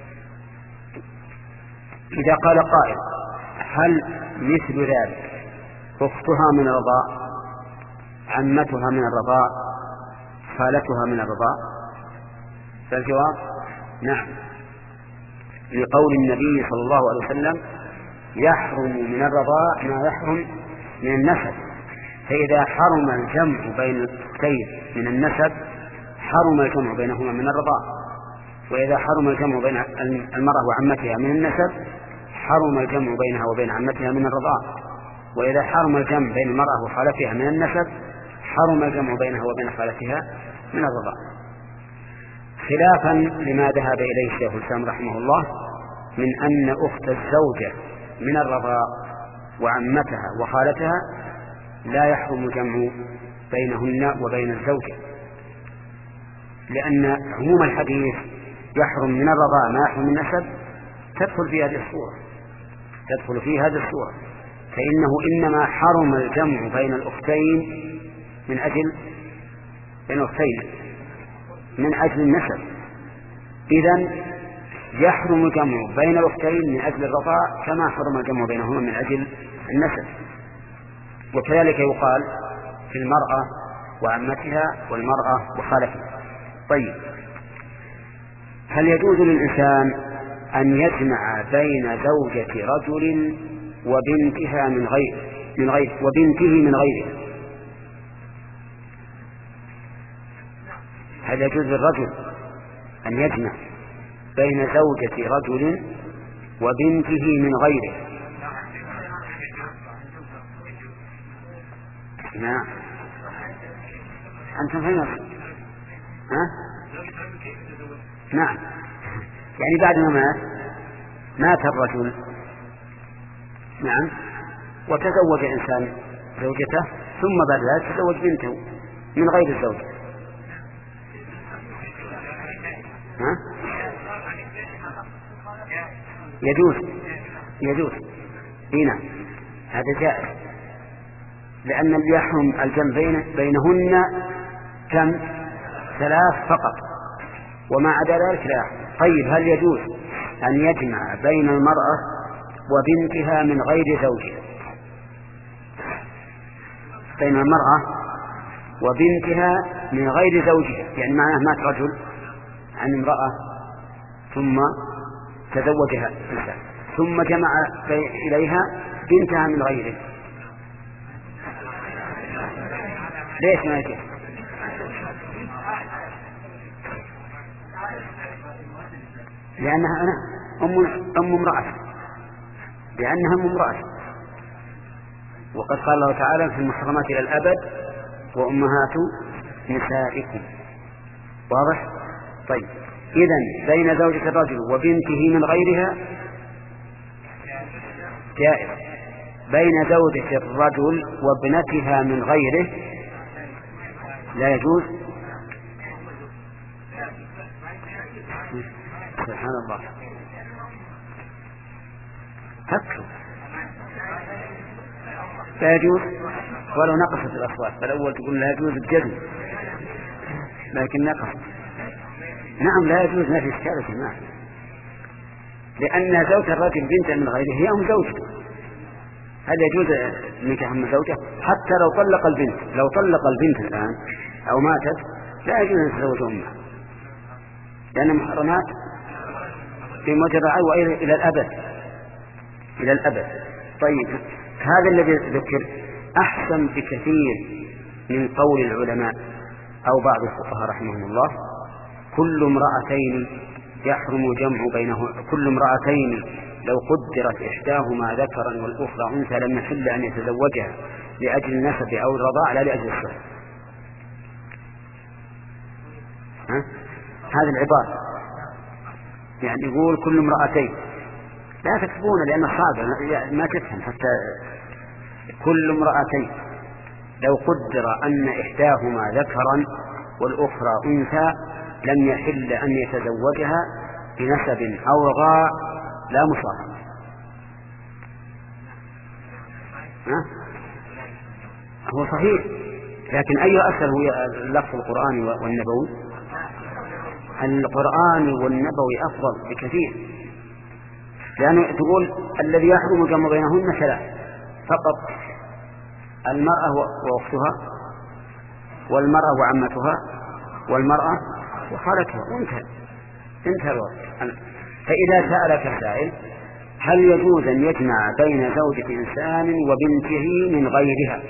إذا قال قائل هل مثل ذلك أختها من الرضاء، عمتها من الرضاء، خالتها من الرضاء؟ فالجواب نعم، لقول النبي صلى الله عليه وسلم يحرم من الرضاء ما يحرم من النسب. فإذا حرم الجمع بين الأختين من النسب حرم الجمع بينهما من الرضاء، وإذا حرم الجمع بين المرأة وعمتها من النسب حرم الجمع بينها وبين عمتها من الرضاء، وإذا حرم الجمع بين المرأة وخالتها من النسب حرم الجمع بينها وبين خالتها من الرضاء، خلافا لما ذهب إليه الشيخ الإسلام رحمه الله من أن أخت الزوجة من الرضاء وعمتها وخالتها لا يحرم الجمع بينهن وبين الزوجة، لأن عموم الحديث يحرم من الرضاء ما يحرم من النسب تدخل في هذه الصورة تدخل في هذه الصورة فإنه إنما حرم الجمع بين الأختين من أجل بين الأختين من أجل النسب، إذن يحرم الجمع بين الأختين من أجل الرضاء كما حرم الجمع بينهما من أجل النسب. وكذلك يقال في المرأة وعمتها والمرأة وخالتها. طيب، هل يجوز للإنسان أن يجمع بين زوجة رجل وبنتها من غير من غير وبنته من غيره؟ هل يجوز للرجل أن يجمع بين زوجة رجل وبنته من غيره؟ نعم. أنتم فين؟ ها؟ نعم، يعني بعد ما مات مات الرجل، نعم، وتزوج إنسان زوجته ثم بعد ذلك تزوج بنته من غير الزوجة، ها؟ يجوز يجوز هنا، هذا جائز، لأن اللي يحرم الجمع بين بينهن كم؟ ثلاث فقط، وما عدا ذلك لا يحرم. طيب، هل يجوز أن يجمع بين المرأة وبنتها من غير زوجها؟ بين المرأة وبنتها من غير زوجها، يعني معناه مات رجل عن امرأة ثم تزوجها إنسان ثم جمع إليها بنتها من غيره، ليش ما يجوز؟ لأنها أنا أم أم امرأة، لأنها أم امرأة. وقد قال الله تعالى في المحرمات إلى الأبد وأمهات نسائكم. واضح؟ طيب إذن بين زوجة الرجل وبنته من غيرها جائز، بين زوجة الرجل وابنتها من غيره لا يجوز. سبحان الله، فكروا، لا يجوز ولو نقصت الأصوات. فالأول تقول لا يجوز الجزم، لكن نقص. نعم لا يجوز، ما في إشكال يا جماعة، لأن زوج الرجل بنت من غيره هي أم زوجته. هل يجوز نكاح من زوجه؟ حتى لو طلق البنت، لو طلق البنت الآن أو ماتت لا يجوز أن يتزوج أمها، لأن محرمات في مجرد وإلى إلى الأبد، إلى الأبد. طيب هذا الذي ذكر أحسن بكثير من قول العلماء أو بعض الفقهاء رحمهم الله: كل امرأتين يحرم جمع بينهما، كل امرأتين لو قدرت إحداهما ذكرا والأخرى أنثى لم يحل أن يتزوجها لأجل النسب أو الرضاع لا لأجل الصحة. هذه العبارة يعني يقول كل امرأتين، لا تكتبون لأن صعب ما تفهم حتى. كل امرأتين لو قدر أن إحداهما ذكرا والأخرى أنثى لم يحل أن يتزوجها بنسب أو رضاع لا مصاهرة. هو صحيح، لكن أي أسهل هو اللفظ القرآني والنبوي؟ القرآني والنبوي أفضل بكثير، لأنه تقول الذي يحرم الجمع بينهن ثلاث فقط: المرأة وأختها، والمرأة وعمتها، والمرأة وخالتها، وانتهى انتهى الوقت. فإذا سألك سائل هل يجوز أن يجمع بين زوجة إنسان وبنته من غيرها؟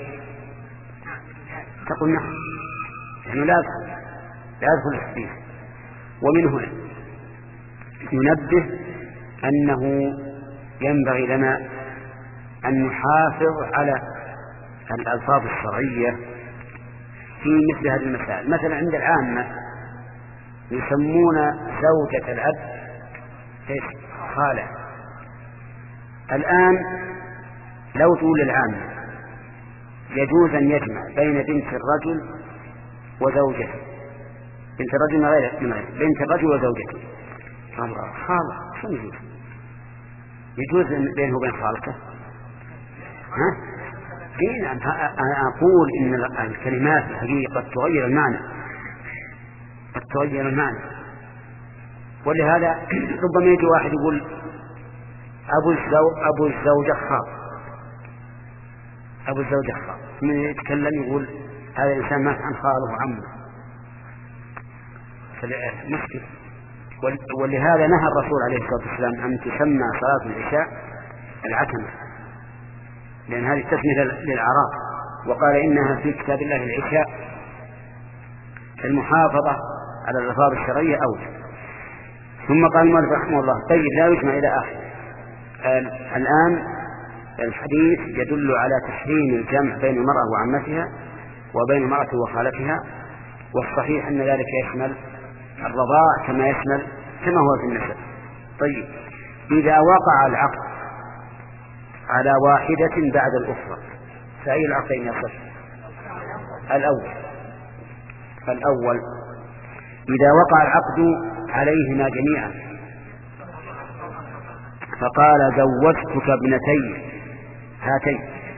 تقول نعم، لأنه لا لا يدخل الحديث. ومن هنا ننبه أنه ينبغي لنا أن نحافظ على الألفاظ الشرعية في مثل هذه المسائل. مثلا عند العامة يسمون زوجة الأب إيش؟ خالة. الآن لو تقول العامة يجوز أن يجمع بين بنت الرجل وزوجته، بنت الرجل من غير بنت الرجل وزوجته، خالة شو يجوز؟ يجوز بينه وبين خالته؟ ها؟ دين. أنا أقول إن الكلمات الحقيقة قد تغير المعنى، قد تغير المعنى. ولهذا ربما يجي واحد يقول أبو الزوج أبو الزوجة خال، أبو الزوجة خال، من يتكلم يقول هذا الإنسان مات عن خاله وعمه، مشكلة. ولهذا نهى الرسول عليه الصلاة والسلام أن تسمى صلاة العشاء العتمة، لأن هذه تسمية للأعراب، وقال إنها في كتاب الله العشاء. المحافظة على الألفاظ الشرعية أولى. ثم قال المؤلف رحمه الله: طيب لا يجمع إلى آخر. الآن الحديث يدل على تحريم الجمع بين المرأة وعمتها وبين المرأة وخالتها، والصحيح أن ذلك يشمل الرضاع كما يشمل كما هو في النسب. طيب إذا وقع العقد على واحدة بعد الأخرى فأي العقدين يصح؟ الأول. فالأول إذا وقع العقد عليهما جميعا فقال زوجتك ابنتي هاتين،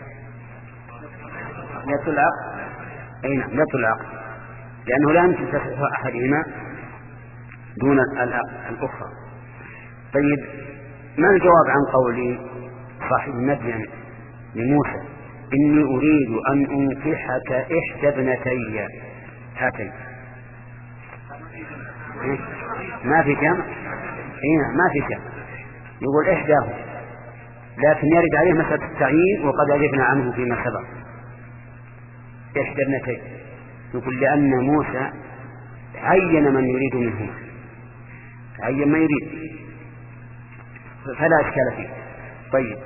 يبطل العقد. أي نعم يبطل العقد، لأنه لا يمكن تصح أحدهما دون الأخرى. طيب ما الجواب عن قول صاحب مدين لموسى: إني أريد أن أنكحك إحدى ابنتي هاتين؟ ما في جمع. هنا ما في جمع، يقول إحداه، لكن يرد عليه مسألة التعيين وقد أجبنا عنه فيما سبق. إحدى ابنتين يقول لأن موسى عين من يريد منهما، عين ما يريد، فلا إشكال فيه. طيب.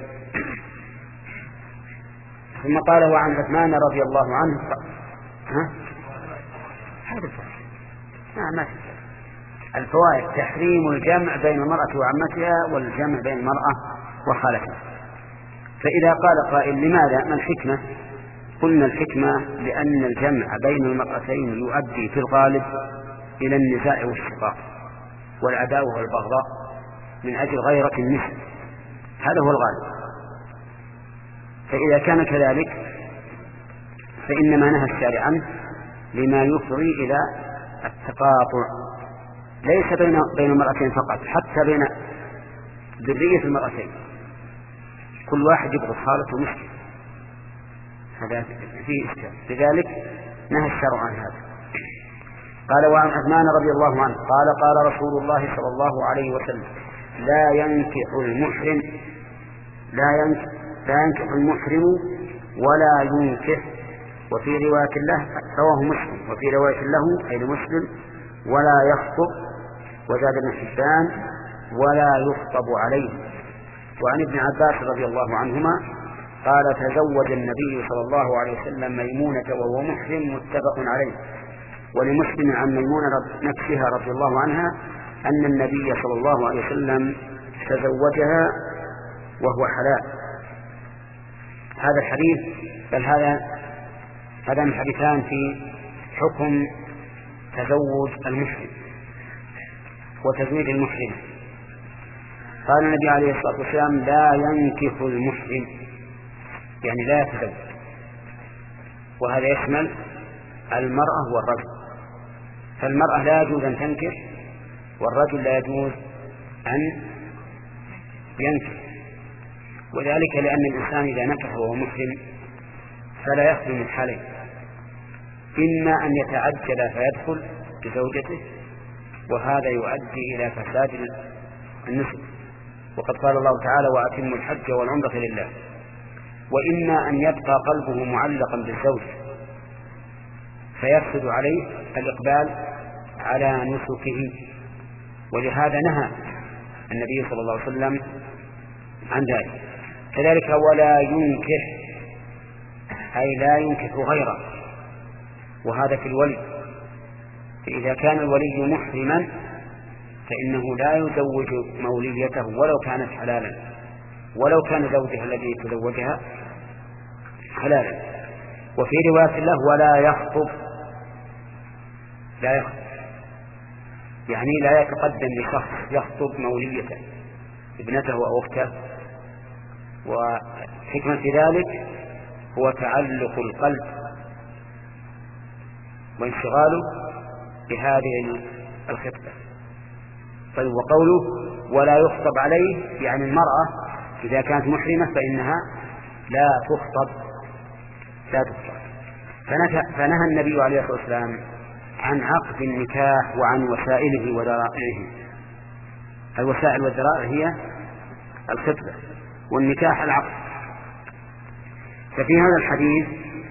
ثم قال وعن عثمان رضي الله عنه ها هذا ما ما الفوائد تحريم الجمع بين المرأة وعمتها والجمع بين المرأة وخالتها. فإذا قال قائل لماذا ما الحكمة؟ قلنا الحكمة لأن الجمع بين المرأتين يؤدي في الغالب إلى النزاع والشقاق والعداوة والبغضاء من أجل غيرة النساء، هذا هو الغالب. فإذا كان كذلك فإنما نهى الشارع عنه لما يفضي إلى التقاطع، ليس بين بين المرأتين فقط، حتى بين ذرية المرأتين، كل واحد يبغض خالته ومشكل، هذا فيه إشكال، لذلك نهى الشرع عن هذا. قال وعن عثمان رضي الله عنه قال قال رسول الله صلى الله عليه وسلم لا ينكح المحرم لا ينكح, لا ينكح المحرم ولا ينكح، وفي رواية له رواه مسلم وفي رواية له أي لمسلم ولا يخطب، وزاد ابن حبان ولا يخطب عليه. وعن ابن عباس رضي الله عنهما قال تزوج النبي صلى الله عليه وسلم ميمونة وهو محرم متفق عليه. ولمسلم عن ميمونة نفسها رضي الله عنها أن النبي صلى الله عليه وسلم تزوجها وهو حلال. هذا الحديث بل هذا هذا الحديثان في حكم تزوج المحرم وتزويج المحرم. قال النبي عليه الصلاة والسلام لا ينكح المحرم يعني لا يتزوج، وهذا يشمل المرأة والرجل، فالمرأة لا يجوز أن تنكح والرجل لا يجوز أن ينكح، وذلك لأن الإنسان إذا نكح وهو محرم فلا يخلو من حالين، إما أن يتعجل فيدخل بزوجته وهذا يؤدي إلى فساد النسب، وقد قال الله تعالى وأتموا الحج والعمرة لله، وإما أن يبقى قلبه معلقا بالزوج فيفسد عليه الإقبال على نسكه، ولهذا نهى النبي صلى الله عليه وسلم عن ذلك. كذلك ولا ينكح أي لا ينكح غيره، وهذا في الولي، فإذا كان الولي محرما فإنه لا يزوج موليته ولو كانت حلالا، ولو كان زوجها الذي تزوجها حلالا. وفي رواية له ولا يخطب لا يخطب يعني لا يتقدم لشخص يخطب موليته ابنته أو أخته، وحكمة ذلك هو تعلق القلب وانشغاله بهذه الخطبة. طيب وقوله ولا يخطب عليه يعني المرأة إذا كانت محرمة فإنها لا تخطب لا تخطب. فنهى النبي عليه الصلاة والسلام عن عقد النكاح وعن وسائله وذرائعه. الوسائل والذرائع هي الخطبة والنكاح العقد. ففي هذا الحديث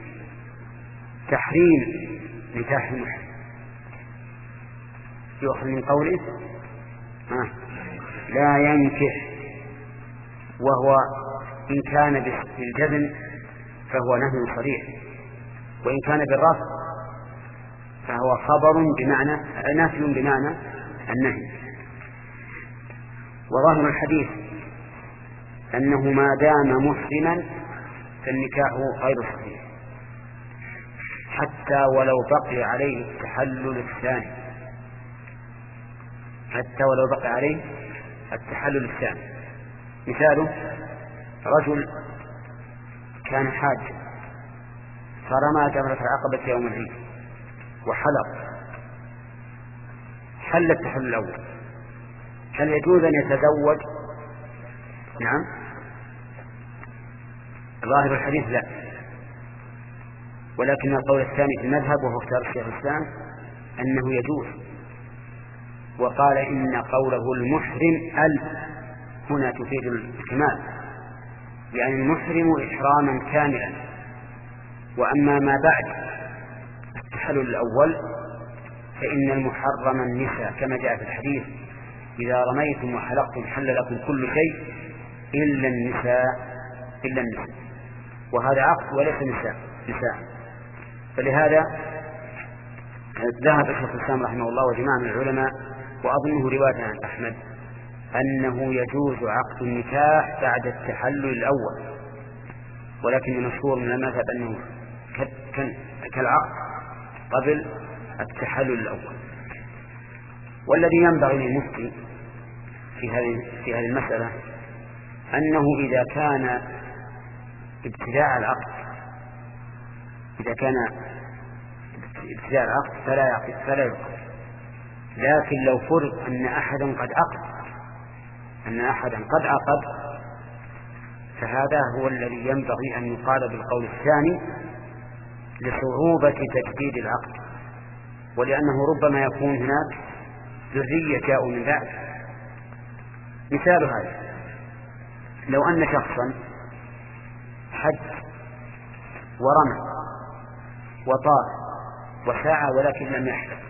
تحريم نكاح المحرم يؤخذ من قوله آه. لا ينكح، وهو إن كان بالجزم فهو نهي صريح، وإن كان بالرفع فهو خبر بمعنى نفي بمعنى النهي. وظاهر الحديث أنه ما دام محرما فالنكاح غير صحيح حتى ولو بقي عليه التحلل الثاني، حتى ولو بقي عليه التحلل الثاني. مثاله رجل كان حاجا فرمى جمرة العقبة يوم العيد وحلق، حل التحلل الأول، هل يجوز أن يتزوج؟ نعم، ظاهر الحديث لا، ولكن القول الثاني في المذهب وهو اختيار الشيخ الإسلام أنه يجوز، وقال إن قوله المحرم ال هنا تفيد الكمال، يعني المحرم إحراما كاملا. وأما ما بعد التحلل الأول فإن المحرم النساء كما جاء في الحديث إذا رميتم وحلقتم حل لكم كل شيء إلا النساء إلا النساء، وهذا عقد وليس نساء نساء. فلهذا ذهب شيخ الإسلام رحمه الله وجماعة من العلماء، وأظنه رواية عن أحمد، أنه يجوز عقد النكاح بعد التحلل الأول، ولكن المشهور من المذهب أنه كالعقد قبل التحلل الأول. والذي ينبغي للمفتي في هذه في هذه المسألة أنه إذا كان ابتداء العقد إذا كان ابتداء العقد فلا يعقد فلا يعقد، لكن لو فرض أن أحدا قد عقد أن أحدا قد عقد فهذا هو الذي ينبغي أن يقال بالقول الثاني لصعوبة تجديد العقد، ولأنه ربما يكون هناك ذرية جاءوا من بعد. مثال هذا لو أن شخصا حج ورمى وطاف وسعى ولكن لم يحلق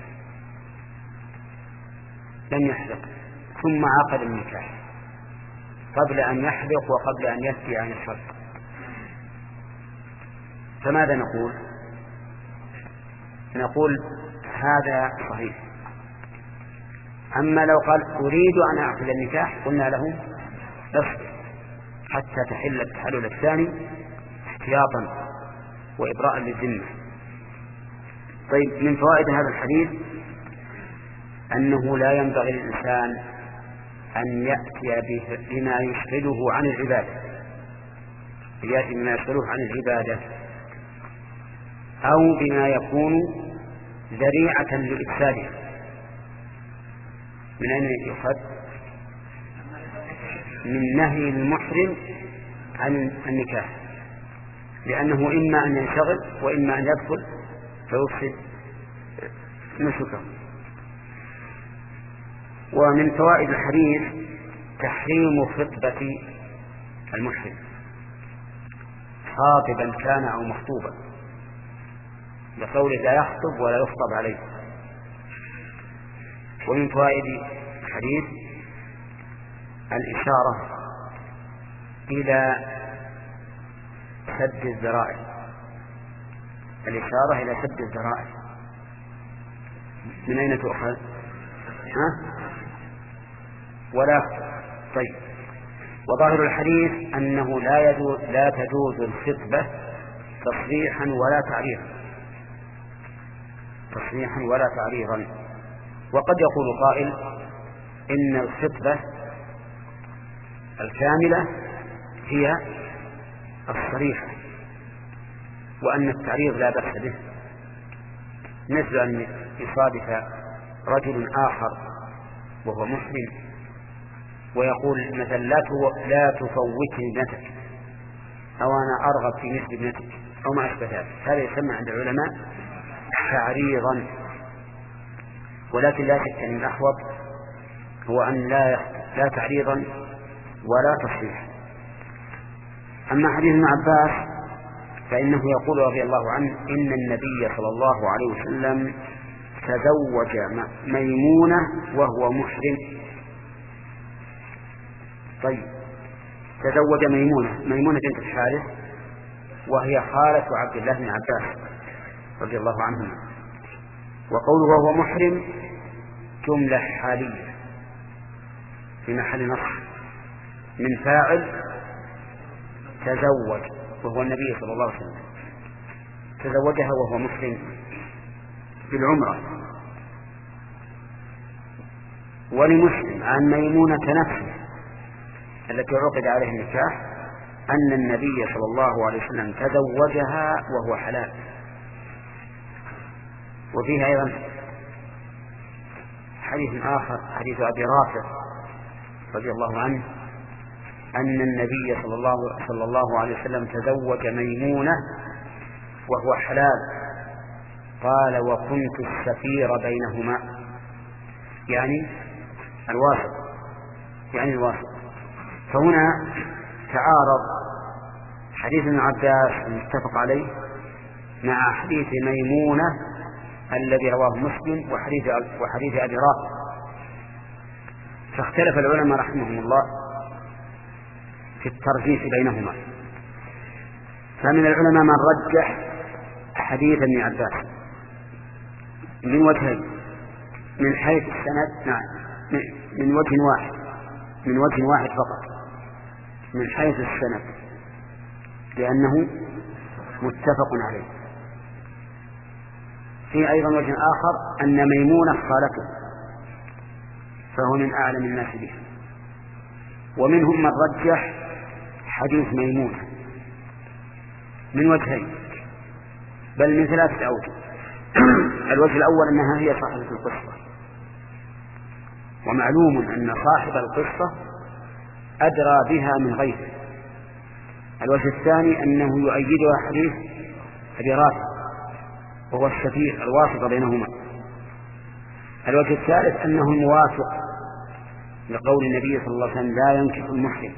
لم يحلق ثم عقد النكاح قبل أن يحلق وقبل أن يفتي عن الشرط، فماذا نقول؟ نقول هذا صحيح. أما لو قال أريد أن أعقد النكاح قلنا له اصبر حتى تحل التحلل الثاني احتياطا وإبراء للذمة. طيب، من فوائد هذا الحديث أنه لا ينبغي للإنسان أن يأتي بما يشغله عن العبادة يأتي بما يشغله عن العبادة أو بما يكون ذريعة لإفسادها. من أين يؤخذ؟ من نهي المحرم عن النكاح، لأنه إما أن ينشغل وإما أن يدخل فيفسد نسكه. ومن فوائد الحديث تحريم خطبة المحرم خاطبا كان أو مخطوبا، بقول لا يخطب ولا يخطب عليه. ومن فوائد الحديث الإشارة إلى سد الذرائع الإشارة إلى سد الذرائع. من أين تؤخذ؟ ها؟ ولا طيب. وظاهر الحديث أنه لا يجوز لا تجوز الخطبة تصريحا ولا تعريضا تصريحا ولا تعريضا. وقد يقول قائل إن الخطبة الكاملة هي الصريحة وأن التعريض لا بأس به، مثل أن يصادف رجل آخر وهو مسلم ويقول مثلا لا لا تفوتني ابنتك أو أنا أرغب في مثل ابنتك أو ما أشبه ذلك، هذا يسمى عند العلماء تعريضا. ولكن لا شك أن الأحوط هو أن لا لا تعريضا ولا تصريحا. أما حديث ابن عباس فإنه يقول رضي الله عنه إن النبي صلى الله عليه وسلم تزوج ميمونة وهو محرم. طيب، تزوج ميمونة ميمونة بنت الحارث وهي خالة عبد الله بن عباس رضي الله عنهما. وقوله وهو محرم جملة حالية في محل نصب من فاعل تزوج وهو النبي صلى الله عليه وسلم، تزوجها وهو محرم بالعمرة. ولمسلم عن ميمونة نفسه التي عقد عليها النكاح أن النبي صلى الله عليه وسلم تزوجها وهو حلال. وفيها أيضا حديث آخر حديث أبي رافع رضي الله عنه أن النبي صلى الله, صلى الله عليه وسلم تزوج ميمونة وهو حلال، قال وكنت السفير بينهما، يعني الواسط يعني الواسط. فهنا تعارض حديث ابن عباس المتفق عليه مع حديث ميمونة الذي رواه مسلم وحديث وحديث أبي رافع. فاختلف العلماء رحمهم الله في الترجيح بينهما. فمن العلماء من رجح حديث ابن عباس من وجهين، من حيث السند نعم من وجه واحد من وجه واحد فقط من حيث السند لأنه متفق عليه. في أيضا وجه آخر أن ميمونة خالته فهو من أعلم الناس به. ومنهم من رجح حديث ميمونة من وجهين بل من ثلاثة أوجه. الوجه الأول أنها هي صاحبة القصة، ومعلوم أن صاحب القصة أدرى بها من غيره. الوجه الثاني أنه يؤيدها حديث أبي رافع وهو الشفيع الواسطة بينهما. الوجه الثالث أنه موافق لقول النبي صلى الله عليه وسلم لا ينكح المحرم،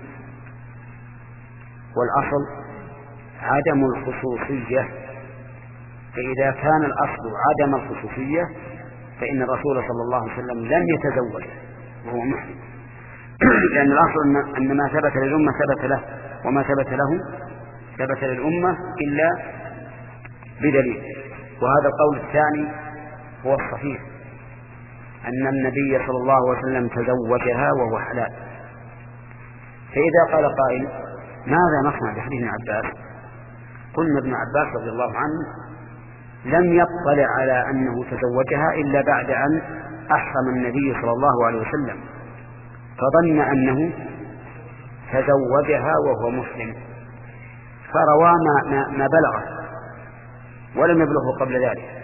والأصل عدم الخصوصية، فإذا كان الأصل عدم الخصوصية فإن الرسول صلى الله عليه وسلم لم يتزوج وهو محرم، لأن الأصل أن ما ثبت للأمة ثبت له، وما ثبت له ثبت للأمة إلا بدليل. وهذا القول الثاني هو الصحيح، أن النبي صلى الله عليه وسلم تزوجها وهو حلال. فإذا قال قائل ماذا نصنع بحديث ابن عباس؟ قلنا ابن عباس رضي الله عنه لم يطلع على أنه تزوجها إلا بعد أن أحرم النبي صلى الله عليه وسلم، فظن أنه تزوجها وهو مسلم، فروى ما, ما, ما بلغه ولم يبلغه قبل ذلك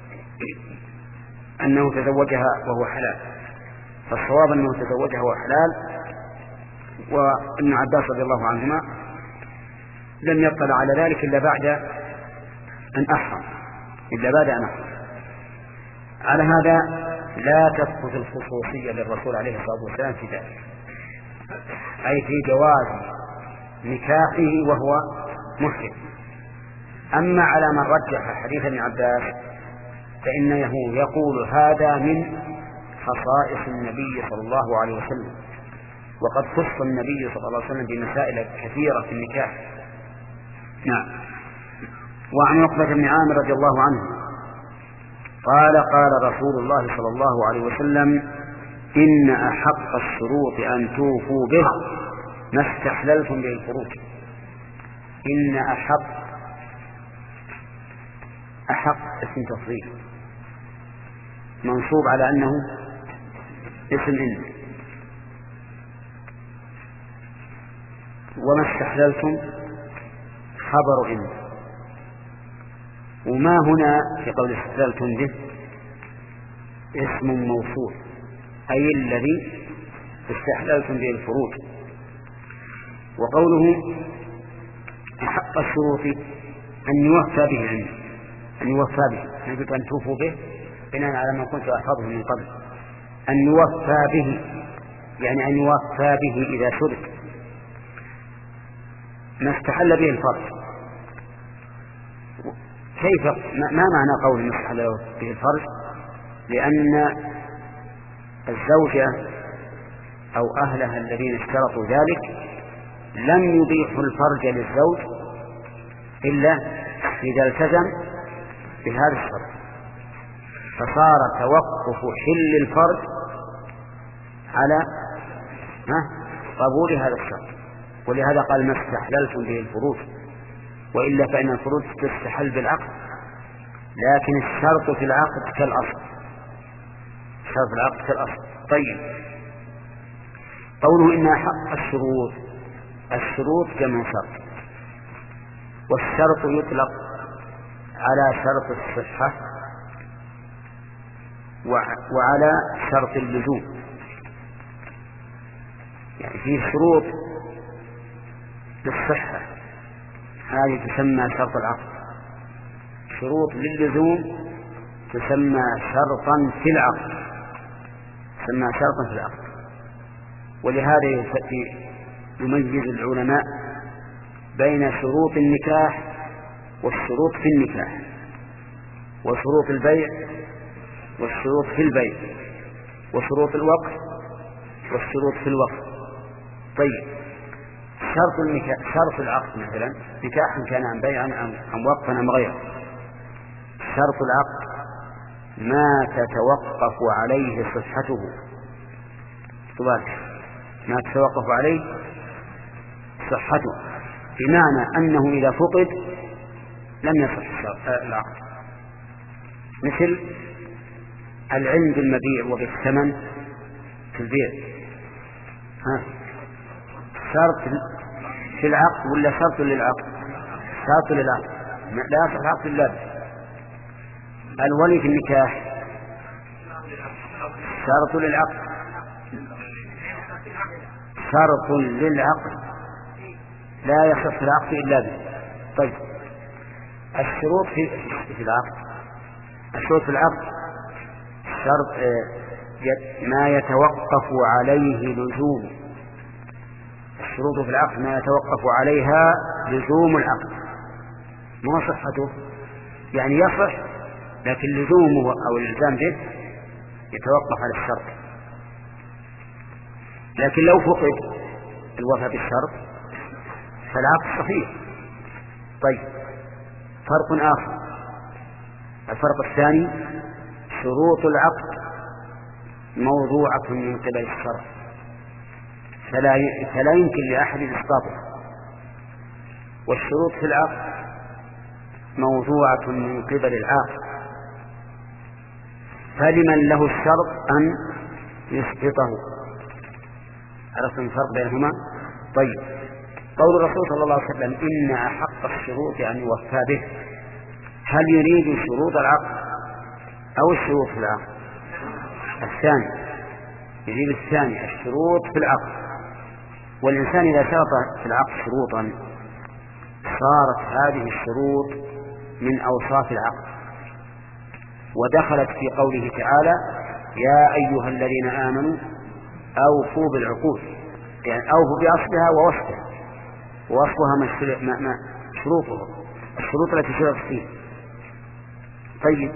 أنه تزوجها وهو حلال. فالصواب أنه تزوجها وهو حلال، وابن عباس رضي الله عنهما لم يطلع على ذلك إلا بعد أن أحرم إلا بعد أن أحرم. على هذا لا تثبت الخصوصية للرسول عليه الصلاة والسلام في ذلك، أي في جواز نكاحه وهو محرم. أما على من رجح حديث ابن عباس فإنه يقول هذا من خصائص النبي صلى الله عليه وسلم، وقد خص النبي صلى الله عليه وسلم بمسائل كثيرة في النكاح. نعم. وعن عقبة بن عامر رضي الله عنه قال قال رسول الله صلى الله عليه وسلم إن أحق الشروط أن توفوا به ما استحللتم به الفروج. إن أحق أحق اسم تفضيل منصوب على أنه اسم إن، وما استحللتم خبر إن. وما هنا في قول استحللتم به اسم موصول، أي الذي استحللتم به الفروج. وقوله أحق الشروط أن يوفى به عنه، أن يوفى به، يجب أن توفوا به بناء على ما كنت أحفظه من قبل. أن يوفى به يعني أن يوفى به إذا شرط. ما استحل به الفرج، كيف ما معنى قول ما استحل به الفرج؟ لأن الزوجة أو أهلها الذين اشترطوا ذلك لم يبيحوا الفرج للزوج إلا إذا التزم بهذا الشرط، فصار توقف حل الفرج على قبول هذا الشرط. ولهذا قال ما استحللتم به الفروج، وإلا فإن الفروج تستحل بالعقد، لكن الشرط في العقد كالأصل، الشرط في العقد كالأصل. طيب، قوله إن حق الشروط، الشروط جمع شرط، والشرط يطلق على شرط الصحة وعلى شرط اللزوم. يعني فيه شروط للصحة هذه تسمى شرط العقد، شروط للزوم تسمى شرطا في العقد، تسمى شرطا في العقد. ولهذا يميز العلماء بين شروط النكاح والشروط في النكاح، وشروط البيع والشروط في البيع، وشروط الوقف والشروط في الوقت. طيب شرط النكاح، شرط العقد مثلا نكاحا كان عن بيعا عن وقفا أم غيره، شرط العقد ما تتوقف عليه صحته، ما تتوقف عليه صحته، بمعنى أنه إذا فقد لم يصح العقد، مثل العلم بالمبيع وبالثمن في البيع، ها شرط في العقد ولا شرط للعقد؟ شرط للعقد، لا يصح العقد إلا به. الولي في النكاح شرط للعقد، شرط للعقد لا يصح العقد إلا به. طيب الشروط في في العقد، الشروط في العقد شرط ما يتوقف عليه لزوم، الشروط في العقد ما يتوقف عليها لزوم العقد، ما صحته، يعني يصح لكن لزومه أو الإلزام به يتوقف على الشرط. لكن لو فقد الوفاء بالشرط فالعقد صحيح. طيب فرق آخر، الفرق الثاني شروط العقد موضوعة من قبل الشرع، فلا فلا يمكن لأحد إسقاطها، والشروط في العقد موضوعة من قبل العاقل، فلمن له الشرط أن يسقطه. عرفتم الفرق بينهما؟ طيب قول الرسول صلى الله عليه وسلم إن أحق الشروط أن يوفى به، هل يريد شروط العقد أو الشروط في العقد؟ الثاني، يريد الثاني، الشروط في العقد. والإنسان إذا شرط في العقد شروطا صارت هذه الشروط من أوصاف العقد، ودخلت في قوله تعالى يا أيها الذين آمنوا أوفوا بالعقود، يعني أوفوا بأصلها ووصفها، ووصفها ما شروطها، الشروط التي شرط فيه. طيب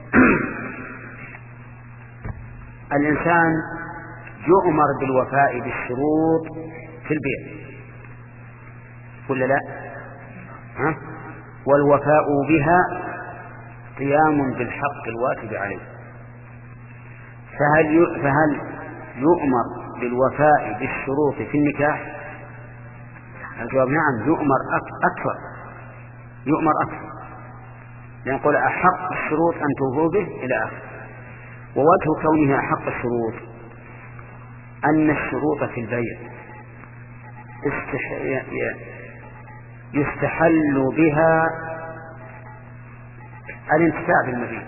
الإنسان يؤمر بالوفاء بالشروط في البيع ولا لا؟ ها؟ والوفاء بها قيام بالحق الواجب عليه، فهل فهل يؤمر بالوفاء بالشروط في النكاح؟ الجواب نعم، يؤمر أكثر، يؤمر أكثر، لنقول أحق الشروط أن توفوا به إلى آخر. ووجه كونها أحق الشروط أن الشروط في البيع يستحل بها الانتفاع بالمبيع،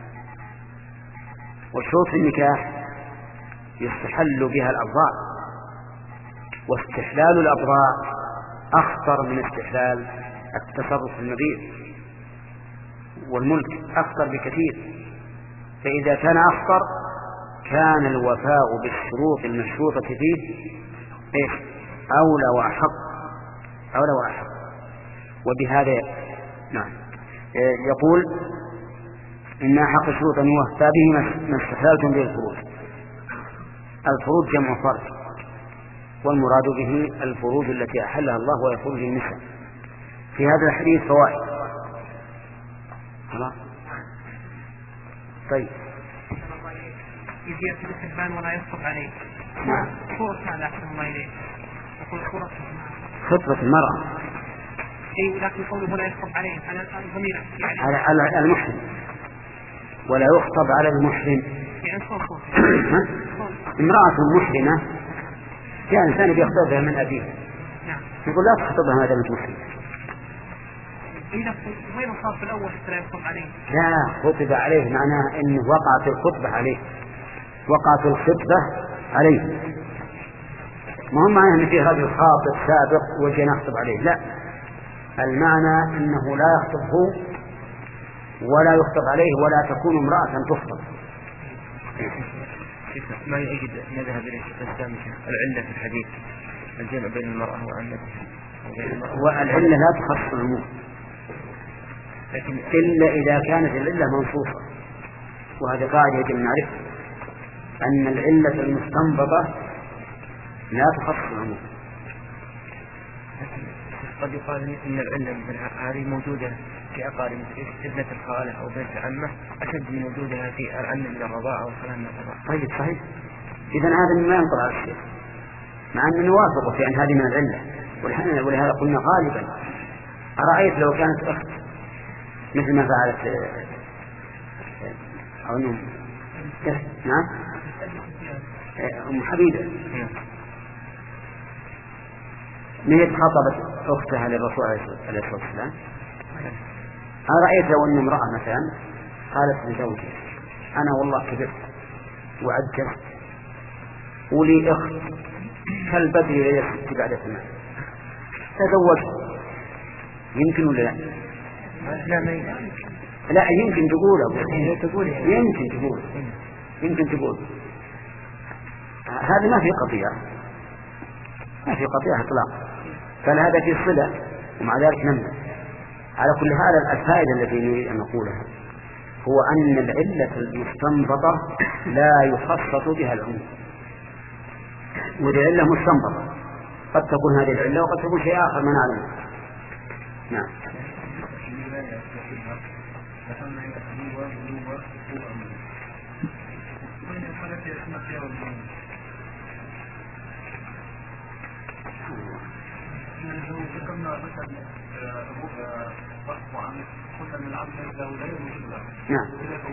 والشروط في النكاح يستحل بها الأبضاع، واستحلال الأبضاع أخطر من استحلال التصرف في المبيع والملك، أخطر بكثير. فإذا كان أخطر كان الوفاء بالشروط المشروطة فيه إيش؟ أولى وأحق، أولى وأحق. وبهذا نعم يقول إن أحق الشروط أن يوفى به ما استحللتم به الفروج. الفروج جمع فرج، والمراد به الفروج التي أحلها الله وهي فروج النساء. في هذا الحديث فوائد. خلاص طيب يجي في الحبان ولا يخطب عليه. نعم. صورة هذا أحسن الله إليه. يقول صورة خطبة المرأة. أي لكن قوله لا يخطب عليه على الضمير يعني على على المحرم، ولا يخطب على المحرم. يعني صورة امرأة محرمة جاء إنسان بيخطبها من أبيه. نعم. يقول لا تخطبها ما دامت محرمة. إذا وين صار في الأول لا يخطب عليه؟ لا، خطب عليه معناه إنه وقعت الخطبة عليه، وقعت الخطبة عليه، ما هم معناه إن فيه رجل خاطب سابق وجينا يخطب عليه، لا، المعنى إنه لا يخطب هو ولا يخطب عليه ولا تكون امرأة تخطب. ما يجد نذهب إليه السامسة العلة في الحديث الجمع بين المرأة وعنتها، والعلة لا تخص العموم، لكن إلا إذا كانت العلة منصوصة، وهذه قاعدة يجب أن نعرف أن العلة المستنبطة لا تخصص العموم. قد يقال إن العلة من هذه موجودة في أقارب ابنة الخالة أو بنت عمه أشد من وجودها في العم من الرضاعة والخالة من الرضاعة. طيب صحيح. إذن هذا ما ينطق على الشيء، مع أن نوافق في أن هذه من العلة، ولهذا قلنا غالبا أرأيت لو كانت أخت مثل ما فعلت أو نعم نعم أم حبيبة نهيت خطبت أختها للرسول عليه الصلاة والسلام، أرأيت لو أن امرأة مثلا قالت لزوجها أنا والله كبرت وعجزت ولي أخت كالبدر ليست بعد ثمان تزوجت، يمكن ولا لا؟ لا ما يمكن. لا يمكن تقول تقول يمكن تقول يمكن تقول هذا ما في قضية، ما في قضية إطلاقا، فهذا في صلة ومع ذلك نمنع. على كل حال الفائدة التي نريد أن نقولها هو أن العلة المستنبطة لا يخصص بها العموم، والعلة مستنبطة قد تكون هذه العلة وقد تكون شيء آخر ما نعلمه. نعم. نعم.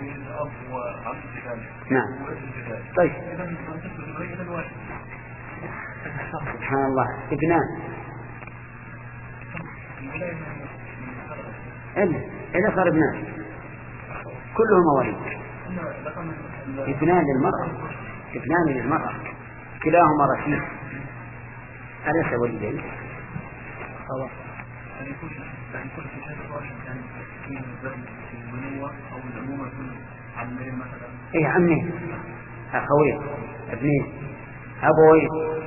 نعم. طيب. سبحان الله ابنان إلا إذا صار ابنان كلهم مواليد، ابنان للمرأة ابنان للمرأة كلاهما رشيد أليس ولدين؟ خلاص يعني كل يعني كل شيء يعني في الزوج البنوة أو الأمومة كل عمين مثلا. إيه عمين أخوين ابنين أبوين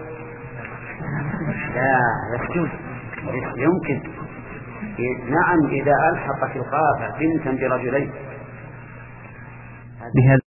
لا يسجد يمكن. نعم إذا ألحقت الخافة بنتا برجلين.